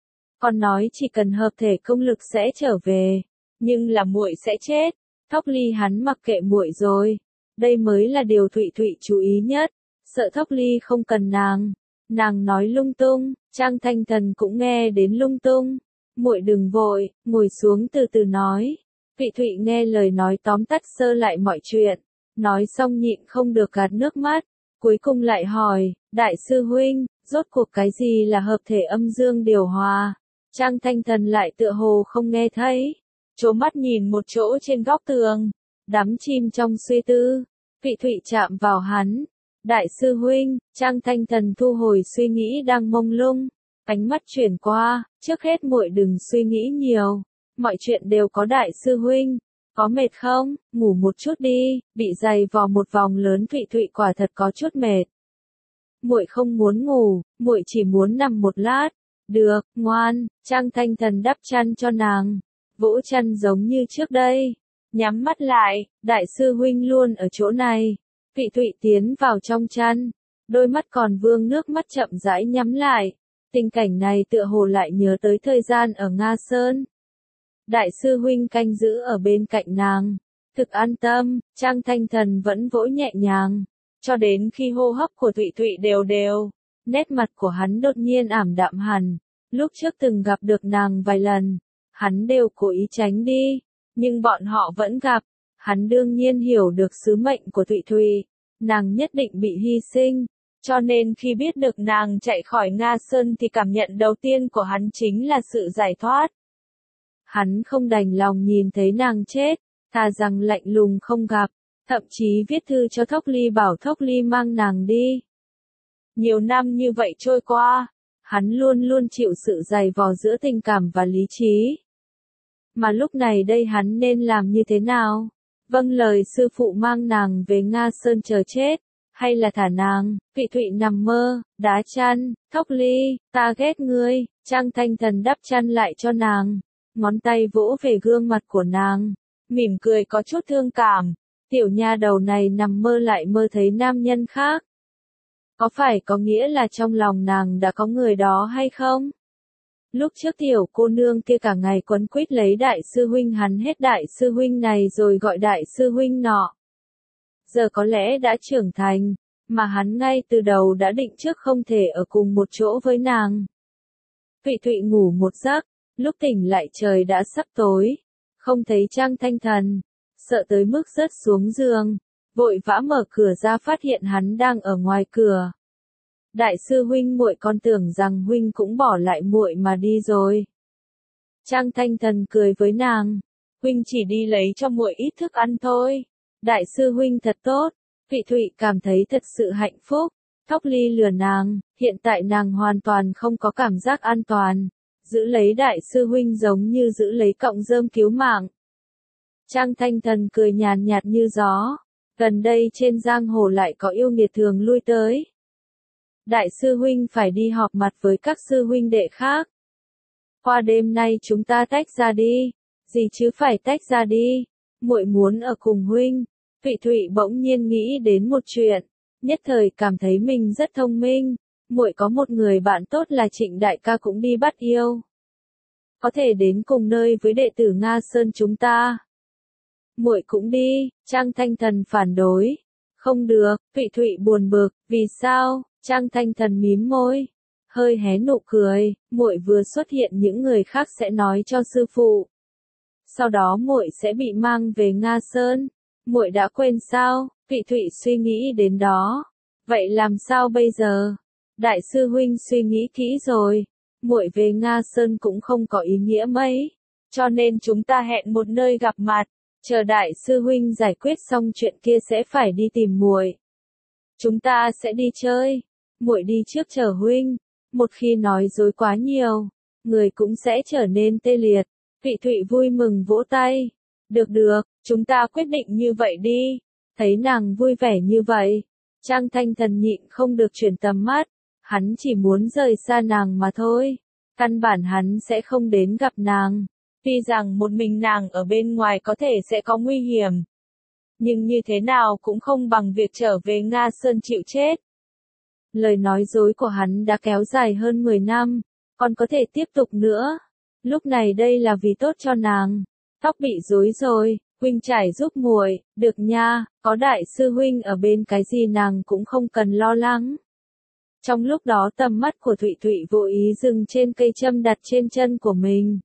Còn nói chỉ cần hợp thể công lực sẽ trở về, nhưng là muội sẽ chết. Thốc Ly hắn mặc kệ muội rồi. Đây mới là điều Thụy Thụy chú ý nhất, sợ Thốc Ly không cần nàng. Nàng nói lung tung, Trang Thanh Thần cũng nghe đến lung tung. Muội đừng vội, ngồi xuống từ từ nói. Vị Thụy nghe lời nói tóm tắt sơ lại mọi chuyện, nói xong nhịn không được gạt nước mắt, cuối cùng lại hỏi, đại sư huynh, rốt cuộc cái gì là hợp thể âm dương điều hòa? Trang Thanh Thần lại tựa hồ không nghe thấy, trố mắt nhìn một chỗ trên góc tường, đắm chìm trong suy tư. Vị Thụy chạm vào hắn, đại sư huynh. Trang Thanh Thần thu hồi suy nghĩ đang mông lung, ánh mắt chuyển qua, trước hết muội đừng suy nghĩ nhiều, mọi chuyện đều có đại sư huynh. Có mệt không? Ngủ một chút đi, bị giày vò một vòng lớn Thụy Thụy quả thật có chút mệt. Muội không muốn ngủ, muội chỉ muốn nằm một lát. Được, ngoan. Trang Thanh Thần đắp chăn cho nàng, vỗ chăn giống như trước đây. Nhắm mắt lại, đại sư huynh luôn ở chỗ này. Vị Thụy tiến vào trong chăn, đôi mắt còn vương nước mắt chậm rãi nhắm lại. Tình cảnh này tựa hồ lại nhớ tới thời gian ở Nga Sơn. Đại sư huynh canh giữ ở bên cạnh nàng, thực an tâm. Trang Thanh Thần vẫn vỗ nhẹ nhàng, cho đến khi hô hấp của Thụy Thụy đều đều, nét mặt của hắn đột nhiên ảm đạm hẳn. Lúc trước từng gặp được nàng vài lần, hắn đều cố ý tránh đi, nhưng bọn họ vẫn gặp. Hắn đương nhiên hiểu được sứ mệnh của Thụy Thụy, nàng nhất định bị hy sinh, cho nên khi biết được nàng chạy khỏi Nga Sơn thì cảm nhận đầu tiên của hắn chính là sự giải thoát. Hắn không đành lòng nhìn thấy nàng chết, thà rằng lạnh lùng không gặp, thậm chí viết thư cho Thốc Ly bảo Thốc Ly mang nàng đi. Nhiều năm như vậy trôi qua, hắn luôn luôn chịu sự dày vò giữa tình cảm và lý trí. Mà lúc này đây hắn nên làm như thế nào? Vâng lời sư phụ mang nàng về Nga Sơn chờ chết, hay là thả nàng? Vị Thụy nằm mơ, đá chăn. Thốc Ly, ta ghét ngươi. Trang Thanh Thần đắp chăn lại cho nàng, ngón tay vỗ về gương mặt của nàng, mỉm cười có chút thương cảm. Tiểu nha đầu này nằm mơ lại mơ thấy nam nhân khác. Có phải có nghĩa là trong lòng nàng đã có người đó hay không? Lúc trước tiểu cô nương kia cả ngày quấn quýt lấy đại sư huynh hắn hết đại sư huynh này rồi gọi đại sư huynh nọ. Giờ có lẽ đã trưởng thành, mà hắn ngay từ đầu đã định trước không thể ở cùng một chỗ với nàng. Vị Thụy ngủ một giấc, lúc tỉnh lại trời đã sắp tối, không thấy Trang Thanh Thần, sợ tới mức rớt xuống giường, vội vã mở cửa ra phát hiện hắn đang ở ngoài cửa. Đại sư huynh, muội con tưởng rằng huynh cũng bỏ lại muội mà đi rồi. Trang Thanh Thần cười với nàng, huynh chỉ đi lấy cho muội ít thức ăn thôi. Đại sư huynh thật tốt. Vị Thụy cảm thấy thật sự hạnh phúc. Thốc Ly lừa nàng, hiện tại nàng hoàn toàn không có cảm giác an toàn. Giữ lấy đại sư huynh giống như giữ lấy cọng rơm cứu mạng. Trang Thanh Thần cười nhàn nhạt như gió. Gần đây trên giang hồ lại có yêu nghiệt thường lui tới. Đại sư huynh phải đi họp mặt với các sư huynh đệ khác. Qua đêm nay chúng ta tách ra đi. Gì chứ phải tách ra đi. Muội muốn ở cùng huynh. Vị Thụy bỗng nhiên nghĩ đến một chuyện, nhất thời cảm thấy mình rất thông minh. Muội có một người bạn tốt là Trịnh đại ca cũng đi bắt yêu. có thể đến cùng nơi với đệ tử Nga Sơn chúng ta. Muội cũng đi, Trang Thanh Thần phản đối. Không được, Thụy Thụy buồn bực, vì sao? Trang Thanh Thần mím môi, hơi hé nụ cười, muội vừa xuất hiện những người khác sẽ nói cho sư phụ. Sau đó muội sẽ bị mang về Nga Sơn. Muội đã quên sao? Thụy Thụy suy nghĩ đến đó. Vậy làm sao bây giờ? Đại sư huynh suy nghĩ kỹ rồi. Muội về Nga Sơn cũng không có ý nghĩa mấy. Cho nên chúng ta hẹn một nơi gặp mặt. Chờ đại sư huynh giải quyết xong chuyện kia sẽ phải đi tìm muội. Chúng ta sẽ đi chơi. Muội đi trước chờ huynh. Một khi nói dối quá nhiều, người cũng sẽ trở nên tê liệt. Thụy Thụy vui mừng vỗ tay. Được được, chúng ta quyết định như vậy đi. Thấy nàng vui vẻ như vậy, Trang Thanh Thần nhịn không được chuyển tầm mắt. Hắn chỉ muốn rời xa nàng mà thôi. Căn bản hắn sẽ không đến gặp nàng. Tuy rằng một mình nàng ở bên ngoài có thể sẽ có nguy hiểm. Nhưng như thế nào cũng không bằng việc trở về Nga Sơn chịu chết. Lời nói dối của hắn đã kéo dài hơn 10 năm, còn có thể tiếp tục nữa. Lúc này đây là vì tốt cho nàng. Tóc bị rối rồi, huynh trải giúp muội, được nha, có đại sư huynh ở bên cái gì nàng cũng không cần lo lắng. Trong lúc đó tầm mắt của Thụy Thụy vô ý dừng trên cây châm đặt trên chân của mình.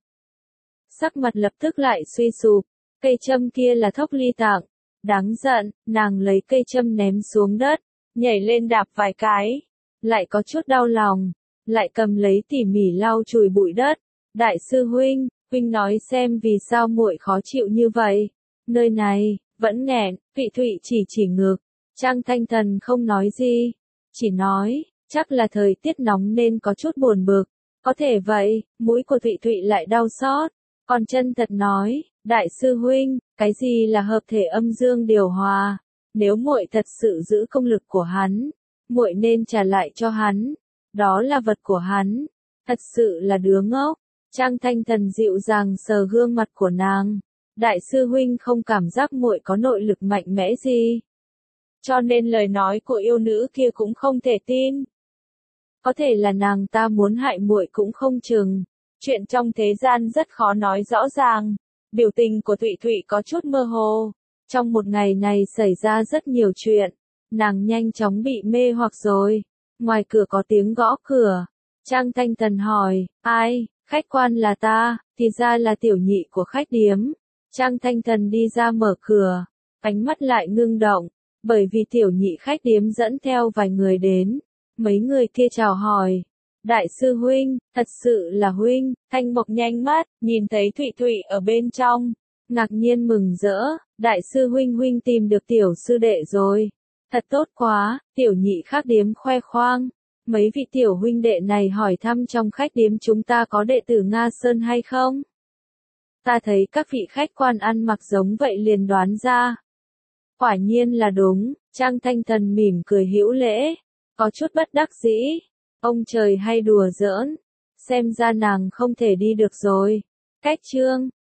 Sắc mặt lập tức lại suy sụp, cây châm kia là Thốc Ly tặng. Đáng giận, nàng lấy cây châm ném xuống đất, nhảy lên đạp vài cái, lại có chút đau lòng, lại cầm lấy tỉ mỉ lau chùi bụi đất. Đại sư huynh, huynh nói xem vì sao muội khó chịu như vậy. Nơi này, vẫn nghẹn, Thụy Thụy chỉ ngực. Trang Thanh Thần không nói gì, chỉ nói, chắc là thời tiết nóng nên có chút buồn bực. Có thể vậy, mũi của Thụy Thụy lại đau xót. Còn chân thật nói, đại sư huynh, cái gì là hợp thể âm dương điều hòa? Nếu muội thật sự giữ công lực của hắn, muội nên trả lại cho hắn. Đó là vật của hắn. Thật sự là đứa ngốc. Trang Thanh Thần dịu dàng sờ gương mặt của nàng. Đại sư huynh không cảm giác muội có nội lực mạnh mẽ gì. Cho nên lời nói của yêu nữ kia cũng không thể tin. Có thể là nàng ta muốn hại muội cũng không chừng. Chuyện trong thế gian rất khó nói rõ ràng. Biểu tình của Thụy Thụy có chút mơ hồ. Trong một ngày này xảy ra rất nhiều chuyện. Nàng nhanh chóng bị mê hoặc rồi. Ngoài cửa có tiếng gõ cửa. Trang Thanh Thần hỏi, ai? Khách quan là ta, thì ra là tiểu nhị của khách điếm. Trang Thanh Thần đi ra mở cửa. Ánh mắt lại ngưng động. Bởi vì tiểu nhị khách điếm dẫn theo vài người đến. Mấy người kia chào hỏi. Đại sư huynh, thật sự là huynh. Thanh Mộc nhanh mắt, nhìn thấy Thụy Thụy ở bên trong. Ngạc nhiên mừng rỡ, đại sư huynh tìm được tiểu sư đệ rồi. Thật tốt quá, tiểu nhị khác điếm khoe khoang. Mấy vị tiểu huynh đệ này hỏi thăm trong khách điếm chúng ta có đệ tử Nga Sơn hay không? Ta thấy các vị khách quan ăn mặc giống vậy liền đoán ra. Quả nhiên là đúng, Trang Thanh Thần mỉm cười hữu lễ. Có chút bất đắc dĩ. Ông trời hay đùa giỡn. Xem ra nàng không thể đi được rồi. Cách chương